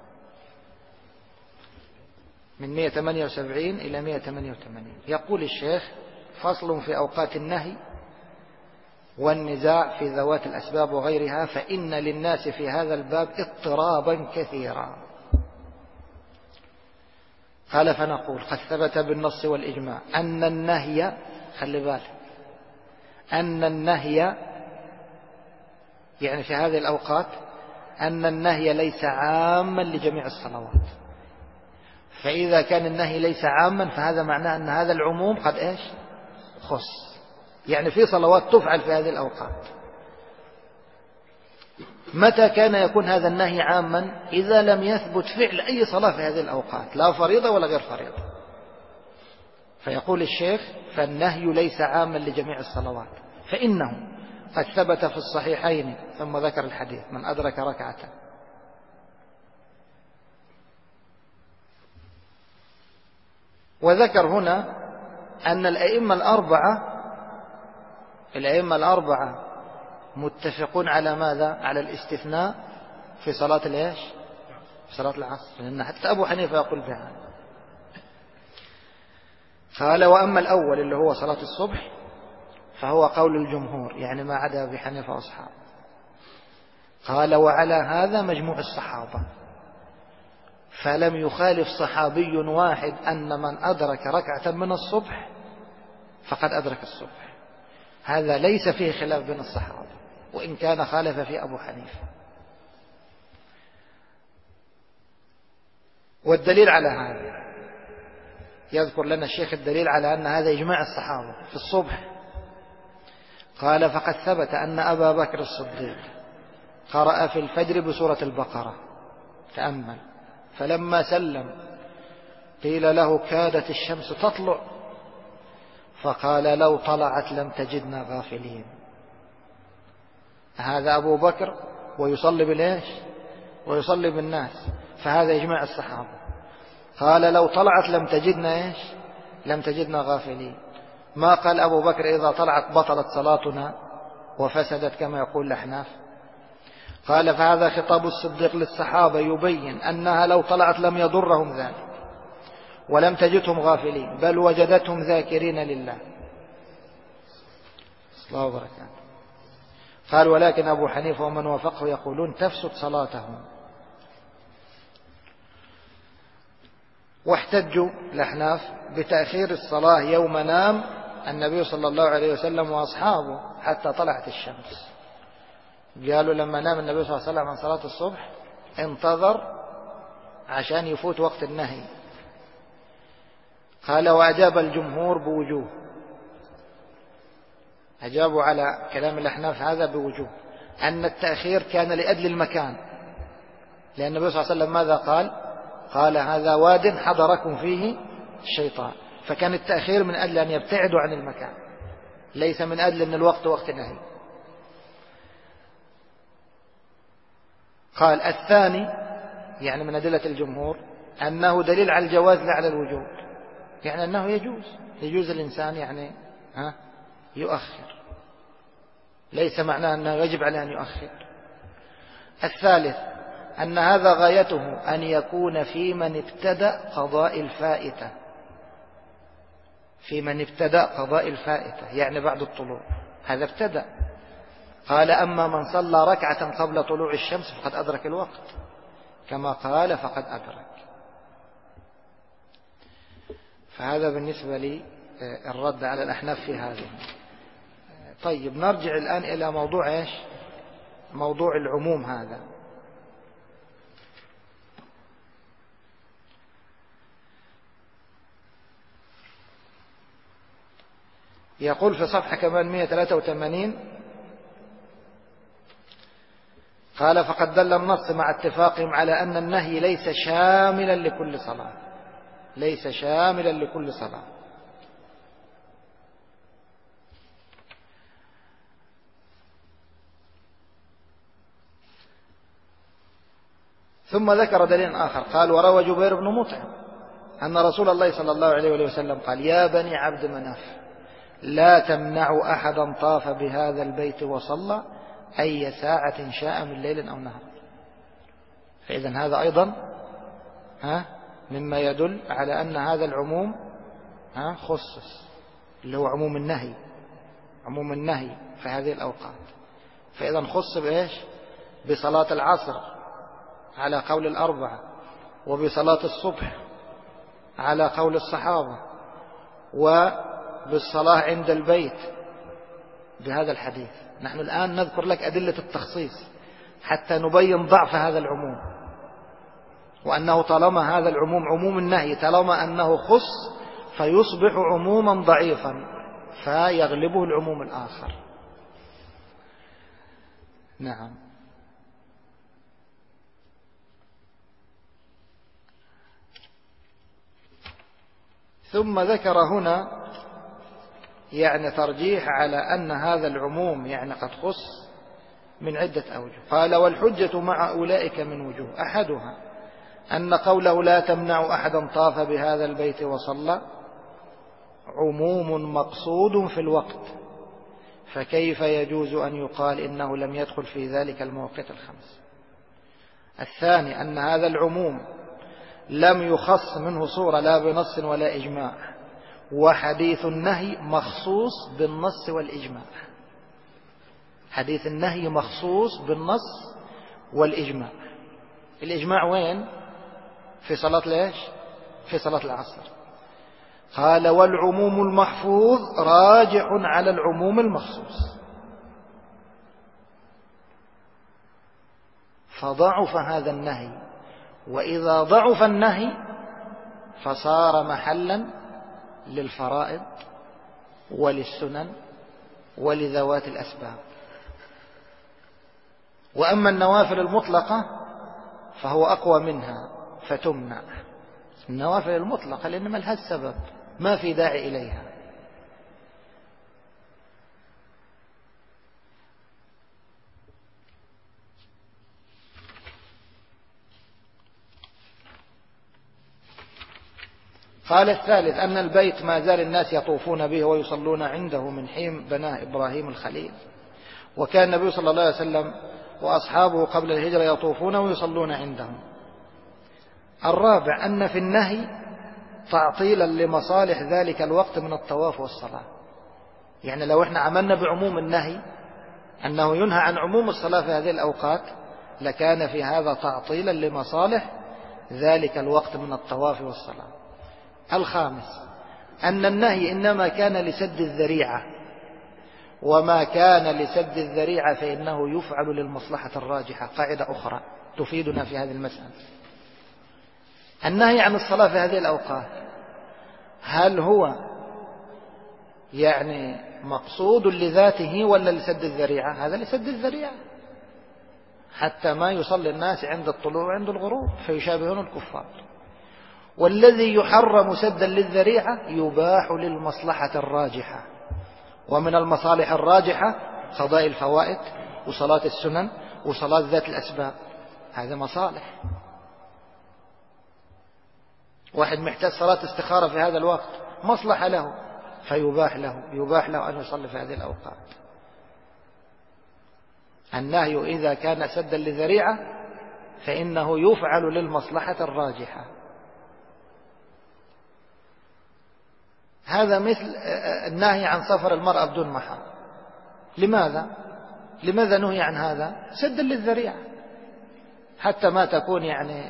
من 178 إلى 188 يقول الشيخ: فصل في أوقات النهي والنزاع في ذوات الأسباب وغيرها، فإن للناس في هذا الباب اضطرابا كثيرا. قال: فنقول: قد ثبت بالنص والإجماع أن النهي، خلي بالك، أن النهي يعني في هذه الأوقات أن النهي ليس عاما لجميع الصلوات. فإذا كان النهي ليس عاما فهذا معناه أن هذا العموم قد إيش؟ خص. يعني في صلوات تفعل في هذه الأوقات. متى كان يكون هذا النهي عاما؟ إذا لم يثبت فعل أي صلاة في هذه الأوقات، لا فريضة ولا غير فريضة. فيقول الشيخ: فالنهي ليس عاما لجميع الصلوات، فإنه قد ثبت في الصحيحين. ثم ذكر الحديث: من أدرك ركعة. وذكر هنا أن الأئمة الأربعة متفقون على ماذا؟ على الاستثناء في صلاة الإيش؟ في صلاة العصر، لأن حتى أبو حنيفة يقول بها. قال: وأما الأول اللي هو صلاة الصبح فهو قول الجمهور، يعني ما عدا أبي حنيفة وأصحابه. قال: وعلى هذا مجموع الصحابة، فلم يخالف صحابي واحد أن من أدرك ركعة من الصبح فقد أدرك الصبح. هذا ليس فيه خلاف بين الصحابة، وإن كان خالف في أبو حنيفة. والدليل على هذا يذكر لنا الشيخ الدليل على أن هذا إجماع الصحابة في الصبح. قال: فقد ثبت أن أبا بكر الصديق قرأ في الفجر بسورة البقرة، تأمل، فلما سلم قيل له: كادت الشمس تطلع، فقال: لو طلعت لم تجدنا غافلين. هذا أبو بكر ويصلي بالإيش؟ ويصلي بالناس، فهذا إجماع الصحابة. قال: لو طلعت لم تجدنا إيش؟ لم تجدنا غافلين. ما قال أبو بكر إذا طلعت بطلت صلاتنا وفسدت كما يقول الأحناف. قال: فهذا خطاب الصديق للصحابة يبين أنها لو طلعت لم يضرهم ذلك ولم تجدهم غافلين، بل وجدتهم ذاكرين لله. الله وبركاته. قال: ولكن أبو حنيفة ومن وافقه يقولون تفسد صلاتهم. واحتجوا الأحناف بتأخير الصلاة يوم نام النبي صلى الله عليه وسلم وأصحابه حتى طلعت الشمس، قالوا لما نام النبي صلى الله عليه وسلم عن صلاة الصبح انتظر عشان يفوت وقت النهي. قال وأجاب الجمهور بوجوه، أجابوا على كلام الأحناف هذا بوجوه، أن التأخير كان لأجل المكان، لأن النبي صلى الله عليه وسلم ماذا قال؟ قال هذا واد حضركم فيه الشيطان، فكان التأخير من أجل أن يبتعدوا عن المكان، ليس من أجل أن الوقت وقت نهي. قال الثاني يعني من أدلة الجمهور أنه دليل على الجواز لا على الوجوب، يعني أنه يجوز الإنسان يعني يؤخر، ليس معناه أنه يجب عليه أن يؤخر. الثالث أن هذا غايته أن يكون في من ابتدأ قضاء الفائتة، في من ابتدأ قضاء الفائتة يعني بعد الطلوع، هذا ابتدأ. قال أما من صلى ركعة قبل طلوع الشمس فقد أدرك الوقت، كما قال فقد أدرك. فهذا بالنسبة لي الرد على الأحناف في هذا. طيب نرجع الآن إلى موضوع إيش؟ موضوع العموم هذا. يقول في صفحة كمان 183 قال فقد دل النص مع اتفاقهم على أن النهي ليس شاملا لكل صلاة، ليس شاملا لكل صلاة. ثم ذكر دليل آخر قال وروى جبير بن مطعم أن رسول الله صلى الله عليه وسلم قال يا بني عبد مناف لا تمنعوا أحدا طاف بهذا البيت وصلى أي ساعة شاء من ليل أو نهار. فإذا هذا أيضا مما يدل على أن هذا العموم خصص، اللي هو عموم النهي، عموم النهي في هذه الأوقات. فإذا خص بإيش؟ بصلاة العصر على قول الأربعة، وبصلاة الصبح على قول الصحابة، وبالصلاة عند البيت بهذا الحديث. نحن الآن نذكر لك أدلة التخصيص حتى نبين ضعف هذا العموم، وأنه طالما هذا العموم عموم النهي طالما أنه خص فيصبح عموما ضعيفا فيغلبه العموم الآخر. نعم. ثم ذكر هنا يعني ترجيح على أن هذا العموم يعني قد خص من عدة أوجه. قال والحجة مع أولئك من وجوه، أحدها أن قوله لا تمنع أحدا طاف بهذا البيت وصلى عموم مقصود في الوقت، فكيف يجوز أن يقال إنه لم يدخل في ذلك المواقيت الخمس. الثاني أن هذا العموم لم يخص منه صورة لا بنص ولا إجماع، وحديث النهي مخصوص بالنص والإجماع. حديث النهي مخصوص بالنص والإجماع. الإجماع وين؟ في صلاة ليش؟ في صلاة العصر. قال والعموم المحفوظ راجع على العموم المخصوص، فضعف هذا النهي، وإذا ضعف النهي فصار محلا للفرائض وللسنن ولذوات الأسباب. وأما النوافل المطلقة فهو أقوى منها فتمنع. النوافل المطلقة لأن ما لها السبب، ما في داعي إليها. قال الثالث أن البيت ما زال الناس يطوفون به ويصلون عنده من حين بناه إبراهيم الخليل، وكان النبي صلى الله عليه وسلم وأصحابه قبل الهجرة يطوفون ويصلون عندهم. الرابع أن في النهي تعطيلا لمصالح ذلك الوقت من الطواف والصلاة. يعني لو احنا عملنا بعموم النهي أنه ينهى عن عموم الصلاة في هذه الأوقات لكان في هذا تعطيلا لمصالح ذلك الوقت من الطواف والصلاة. الخامس أن النهي إنما كان لسد الذريعة، وما كان لسد الذريعة فإنه يفعل للمصلحة الراجحة. قاعدة أخرى تفيدنا في هذه المسألة. النهي عن الصلاة في هذه الأوقات هل هو يعني مقصود لذاته ولا لسد الذريعة؟ هذا لسد الذريعة، حتى ما يصلي الناس عند الطلوع وعند الغروب فيشابهون الكفار. والذي يحرم سدا للذريعة يباح للمصلحة الراجحة، ومن المصالح الراجحة قضاء الفوائد وصلاة السنن وصلاة ذات الأسباب. هذا مصالح. واحد محتاج صلاة استخارة في هذا الوقت، مصلحة له، فيباح له أن يصلي في هذه الأوقات. النهي إذا كان سدا للذريعة فإنه يفعل للمصلحة الراجحة. هذا مثل النهي عن سفر المرأة بدون محرم. لماذا نهي عن هذا؟ سدا للذريعة، حتى ما تكون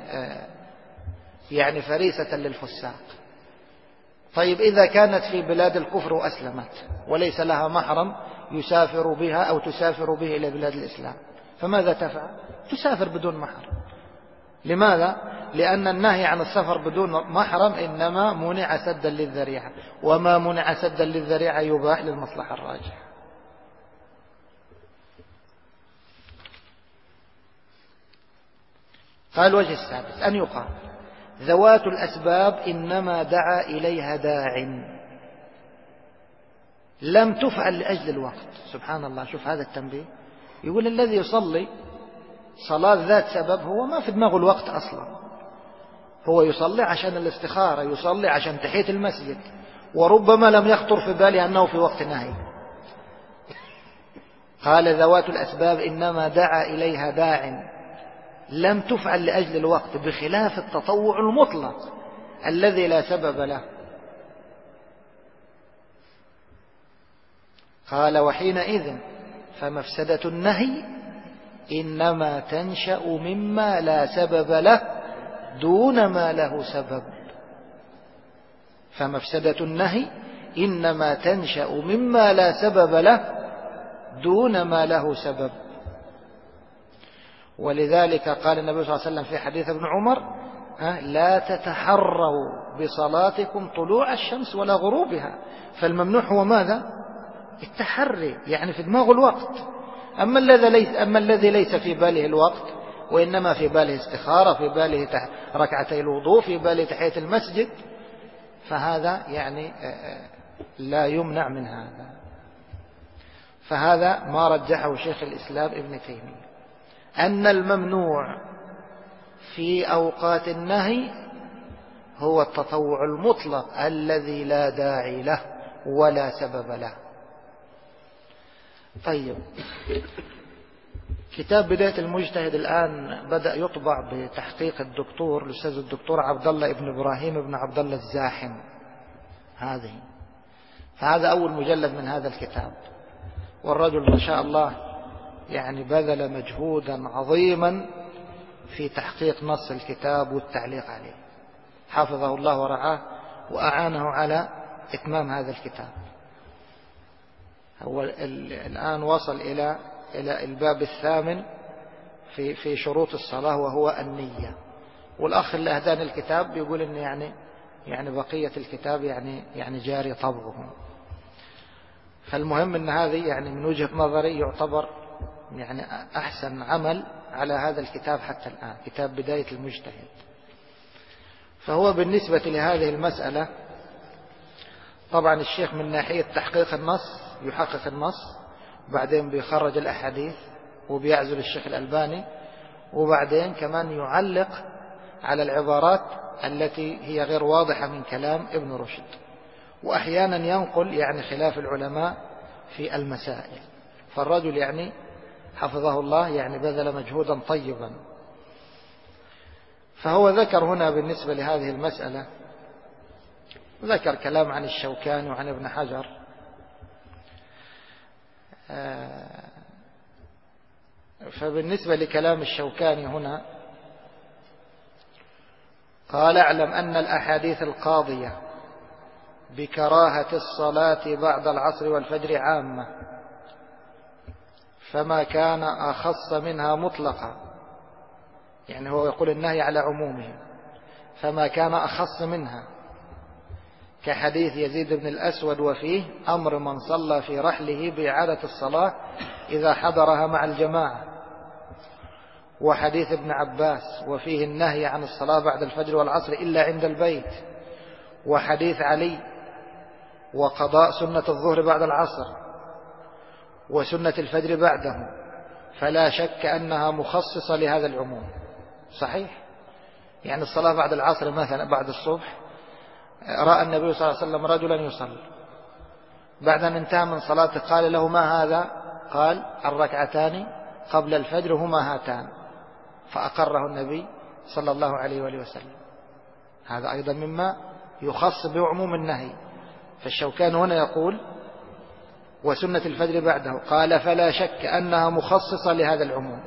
يعني فريسة للفساق. طيب إذا كانت في بلاد الكفر وأسلمت وليس لها محرم يسافر بها أو تسافر به إلى بلاد الإسلام، فماذا تفعل؟ تسافر بدون محرم. لماذا؟ لأن النهي عن السفر بدون محرم إنما منع سدا للذريعة، وما منع سدا للذريعة يباح للمصلحة الراجحة. قال الوجه السادس أن يقال ذوات الأسباب إنما دعا إليها داع، لم تفعل لأجل الوقت. سبحان الله، شوف هذا التنبيه. يقول الذي يصلي صلاة ذات سبب هو ما في دماغه الوقت أصلا، هو يصلي عشان الاستخارة، يصلي عشان تحية المسجد، وربما لم يخطر في باله أنه في وقت نهي. قال ذوات الأسباب إنما دعا إليها داع لم تفعل لأجل الوقت، بخلاف التطوع المطلق الذي لا سبب له. قال وحينئذ فمفسدة النهي إنما تنشأ مما لا سبب له دون ما له سبب. فمفسدة النهي إنما تنشأ مما لا سبب له دون ما له سبب. ولذلك قال النبي صلى الله عليه وسلم في حديث ابن عمر لا تتحروا بصلاتكم طلوع الشمس ولا غروبها. فالممنوع هو ماذا؟ التحري، يعني في دماغ الوقت. أما الذي ليس في باله الوقت وإنما في باله استخارة، في باله ركعتي الوضوء، في باله تحية المسجد، فهذا يعني لا يمنع من هذا. فهذا ما رجحه شيخ الإسلام ابن تيمية، أن الممنوع في أوقات النهي هو التطوع المطلق الذي لا داعي له ولا سبب له. طيب، كتاب بداية المجتهد الآن بدأ يطبع بتحقيق الأستاذ الدكتور عبد الله ابن إبراهيم ابن عبد الله الزاحم. فهذا أول مجلد من هذا الكتاب، والرجل ما شاء الله يعني بذل مجهودا عظيما في تحقيق نص الكتاب والتعليق عليه، حفظه الله ورعاه وأعانه على إتمام هذا الكتاب. هو الآن وصل إلى الباب الثامن في شروط الصلاة، وهو النية. والأخ اللي أهداني الكتاب بيقول إن يعني بقية الكتاب يعني جاري طبعه. فالمهم إن هذه يعني من وجهة نظري يعتبر يعني أحسن عمل على هذا الكتاب حتى الآن، كتاب بداية المجتهد. فهو بالنسبة لهذه المسألة طبعا الشيخ من ناحية تحقيق النص يحقق النص، وبعدين بيخرج الأحاديث وبيعزل الشيخ الألباني، وبعدين كمان يعلق على العبارات التي هي غير واضحة من كلام ابن رشد، وأحيانا ينقل يعني خلاف العلماء في المسائل. فالرجل يعني حفظه الله يعني بذل مجهودا طيبا. فهو ذكر هنا بالنسبة لهذه المسألة، ذكر كلام عن الشوكاني وعن ابن حجر. فبالنسبة لكلام الشوكاني هنا قال اعلم أن الأحاديث القاضية بكراهة الصلاة بعد العصر والفجر عامة، فما كان أخص منها مطلقا، يعني هو يقول النهي على عمومه، فما كان أخص منها كحديث يزيد بن الأسود وفيه أمر من صلى في رحله بإعادة الصلاة إذا حضرها مع الجماعة، وحديث ابن عباس وفيه النهي عن الصلاة بعد الفجر والعصر إلا عند البيت، وحديث علي وقضاء سنة الظهر بعد العصر وسنة الفجر بعده، فلا شك أنها مخصصة لهذا العموم. صحيح، يعني الصلاة بعد العصر مثلا بعد الصبح رأى النبي صلى الله عليه وسلم رجلا يصلي، بعد أن انتهى من صلاته قال له ما هذا؟ قال الركعتان قبل الفجر هما هاتان، فأقره النبي صلى الله عليه وآله وسلم. هذا أيضا مما يخص بعموم النهي. فالشوكاني هنا يقول وسنة الفجر بعده، قال فلا شك أنها مخصصة لهذا العموم.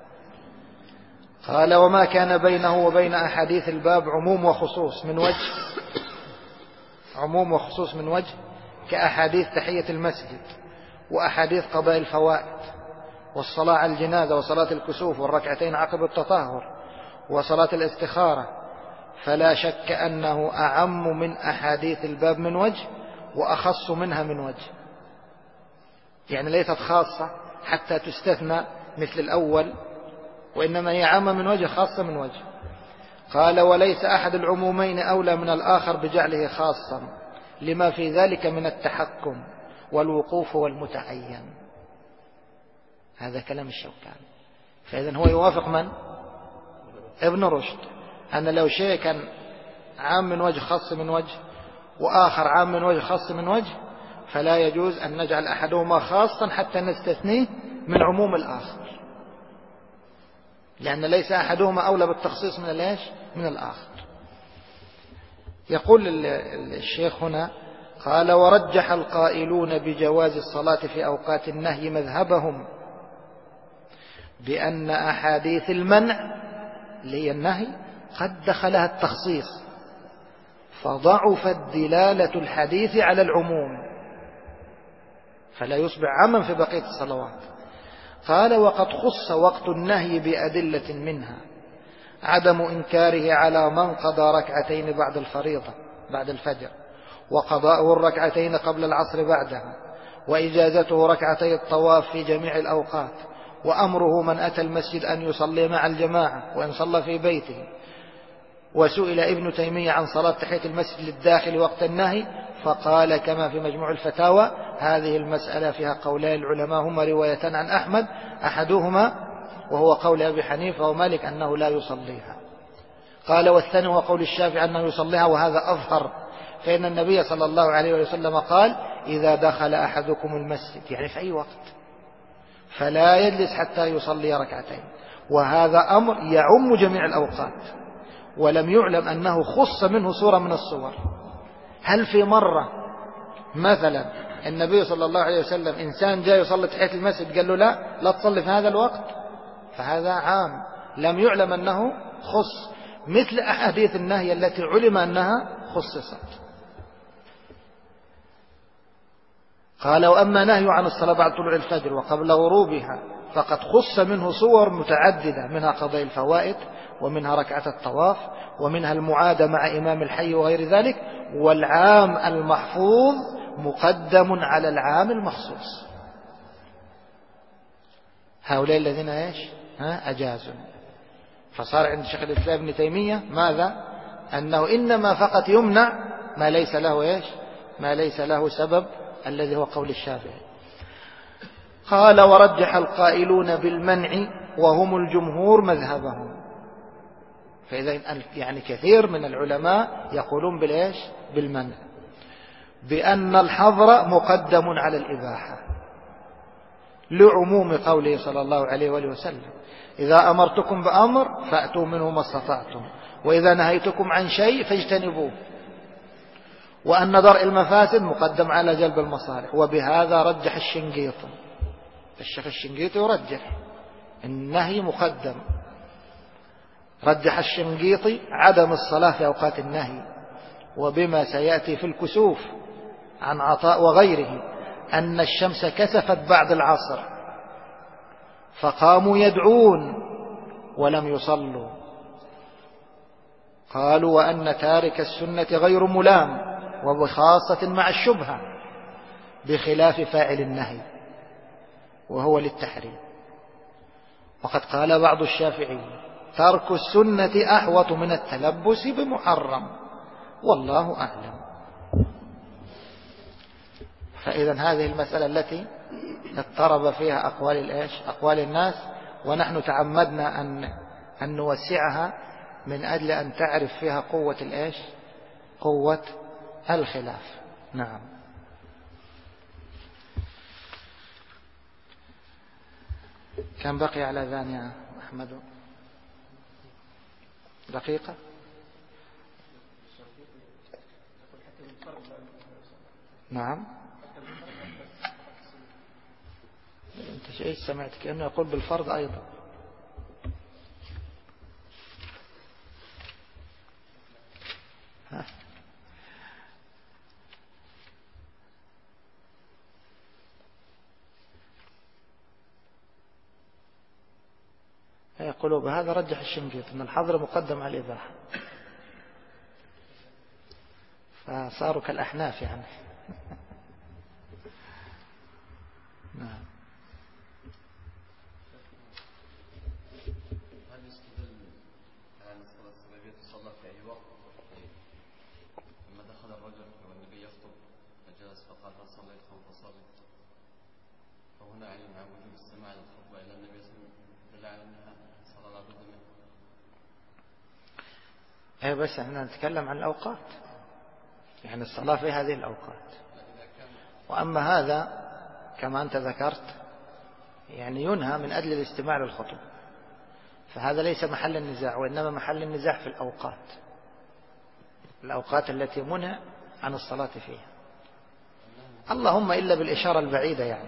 قال وما كان بينه وبين أحاديث الباب عموم وخصوص من وجه، عموم وخصوص من وجه كأحاديث تحية المسجد وأحاديث قضاء الفوائد والصلاة على الجنازة وصلاة الكسوف والركعتين عقب التطهر وصلاة الاستخارة، فلا شك أنه أعم من أحاديث الباب من وجه وأخص منها من وجه، يعني ليست خاصة حتى تستثنى مثل الأول، وإنما هي عامة من وجه خاصة من وجه. قال وليس أحد العمومين أولى من الآخر بجعله خاصا لما في ذلك من التحكم والوقوف والمتعين. هذا كلام الشوكاني. فإذن هو يوافق من؟ ابن رشد، أن لو شيء كان عام من وجه خاص من وجه وآخر عام من وجه خاص من وجه فلا يجوز أن نجعل أحدهما خاصا حتى نستثنيه من عموم الآخر، لأن ليس أحدهما أولى بالتخصيص من الإيش؟ من الآخر. يقول الشيخ هنا قال ورجح القائلون بجواز الصلاة في أوقات النهي مذهبهم بأن أحاديث المنع اللي هي النهي قد دخلها التخصيص فضعفت دلالة الحديث على العموم فلا يصبح عاما في بقية الصلوات. قال وقد خص وقت النهي بأدلة منها عدم إنكاره على من قضى ركعتين بعد الفريضة بعد الفجر، وقضاءه الركعتين قبل العصر بعدها، وإجازته ركعتي الطواف في جميع الأوقات، وأمره من أتى المسجد أن يصلي مع الجماعة وإن صلى في بيته. وسئل ابن تيمية عن صلاة تحية المسجد للداخل وقت النهي فقال كما في مجموع الفتاوى هذه المسألة فيها قولان العلماء هما روايتان عن أحمد، أحدهما وهو قول أبي حنيفة ومالك أنه لا يصليها. قال والثاني هو قول الشافعي أنه يصليها وهذا أظهر، فإن النبي صلى الله عليه وسلم قال إذا دخل أحدكم المسجد يعني في أي وقت فلا يجلس حتى يصلي ركعتين، وهذا أمر يعم جميع الأوقات ولم يعلم أنه خص منه صورة من الصور. هل في مرة مثلا النبي صلى الله عليه وسلم إنسان جاء يصلي تحية المسجد قال له لا تصلي في هذا الوقت؟ فهذا عام لم يعلم أنه خص، مثل أحاديث النهي التي علم أنها خصصت. قال وأما نهي عن الصلاة بعد طلوع الفجر وقبل غروبها فقد خص منه صور متعددة، منها قضاء الفوائد ومنها ركعة الطواف ومنها المعادة مع إمام الحي وغير ذلك، والعام المحفوظ مقدم على العام المخصوص. هؤلاء الذين أجازوا. فصار عند شيخ الإسلام ابن تيمية ماذا؟ أنه إنما فقط يمنع ما ليس له ما ليس له سبب الذي هو قول الشافعي. قال ورجح القائلون بالمنع وهم الجمهور مذهبهم. فإذا يعني كثير من العلماء يقولون بالمنع، بأن الحظر مقدم على الإباحة لعموم قوله صلى الله عليه وآله وسلم إذا أمرتكم بأمر فأتوا منه ما استطعتم وإذا نهيتكم عن شيء فاجتنبوه، وأن درء المفاسد مقدم على جلب المصالح. وبهذا رجح الشنقيطي، الشيخ الشنقيطي يرجح النهي مقدم. رجح الشنقيطي عدم الصلاة في أوقات النهي، وبما سيأتي في الكسوف عن عطاء وغيره أن الشمس كسفت بعد العصر فقاموا يدعون ولم يصلوا. قالوا وأن تارك السنة غير ملام، وبخاصة مع الشبهة، بخلاف فاعل النهي وهو للتحريم. وقد قال بعض الشافعي ترك السنة أحوط من التلبس بمحرم، والله أعلم. فإذا هذه المسألة التي اضطرب فيها أقوال الناس، ونحن تعمدنا أن نوسعها من أجل أن تعرف فيها قوة الخلاف. نعم. كم بقي على ذان يا أحمد؟ دقيقة. نعم. أنت ايش سمعت كأنه يقول بالفرض أيضا؟ يقولوا بهذا رجح الشنقيط أن الحظر مقدم على الإباحة، فصاروا كالأحناف يعني. نعم. هل يستدل على أن الصلاة السببية تصلى في أي وقت؟ لما دخل الرجل والنبي يخطب فجلس فقال هل صليت فصلي، فهنا علم عن وجوب السماع للخطبة إلى النبي صلى الله عليه وسلم دل على أنها صلاة لا بد منها. أي بس احنا نتكلم عن الأوقات، يعني الصلاة في هذه الأوقات. وأما هذا كما أنت ذكرت يعني ينهى من أجل الاستماع للخطب، فهذا ليس محل النزاع، وإنما محل النزاع في الأوقات التي منع عن الصلاة فيها، اللهم إلا بالإشارة البعيدة يعني.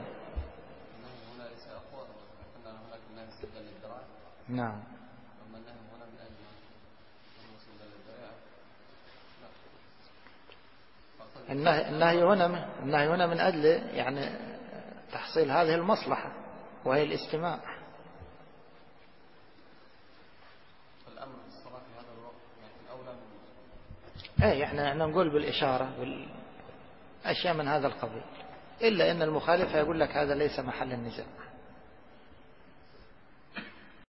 نعم. النهي هنا من أجل يعني تحصيل هذه المصلحة وهي الاستماع. الأمر بالصلاة في هذا الوقت لكن أولى من احنا نقول بالإشارة بالأشياء من هذا القبيل، إلا أن المخالف يقول لك هذا ليس محل النزاع.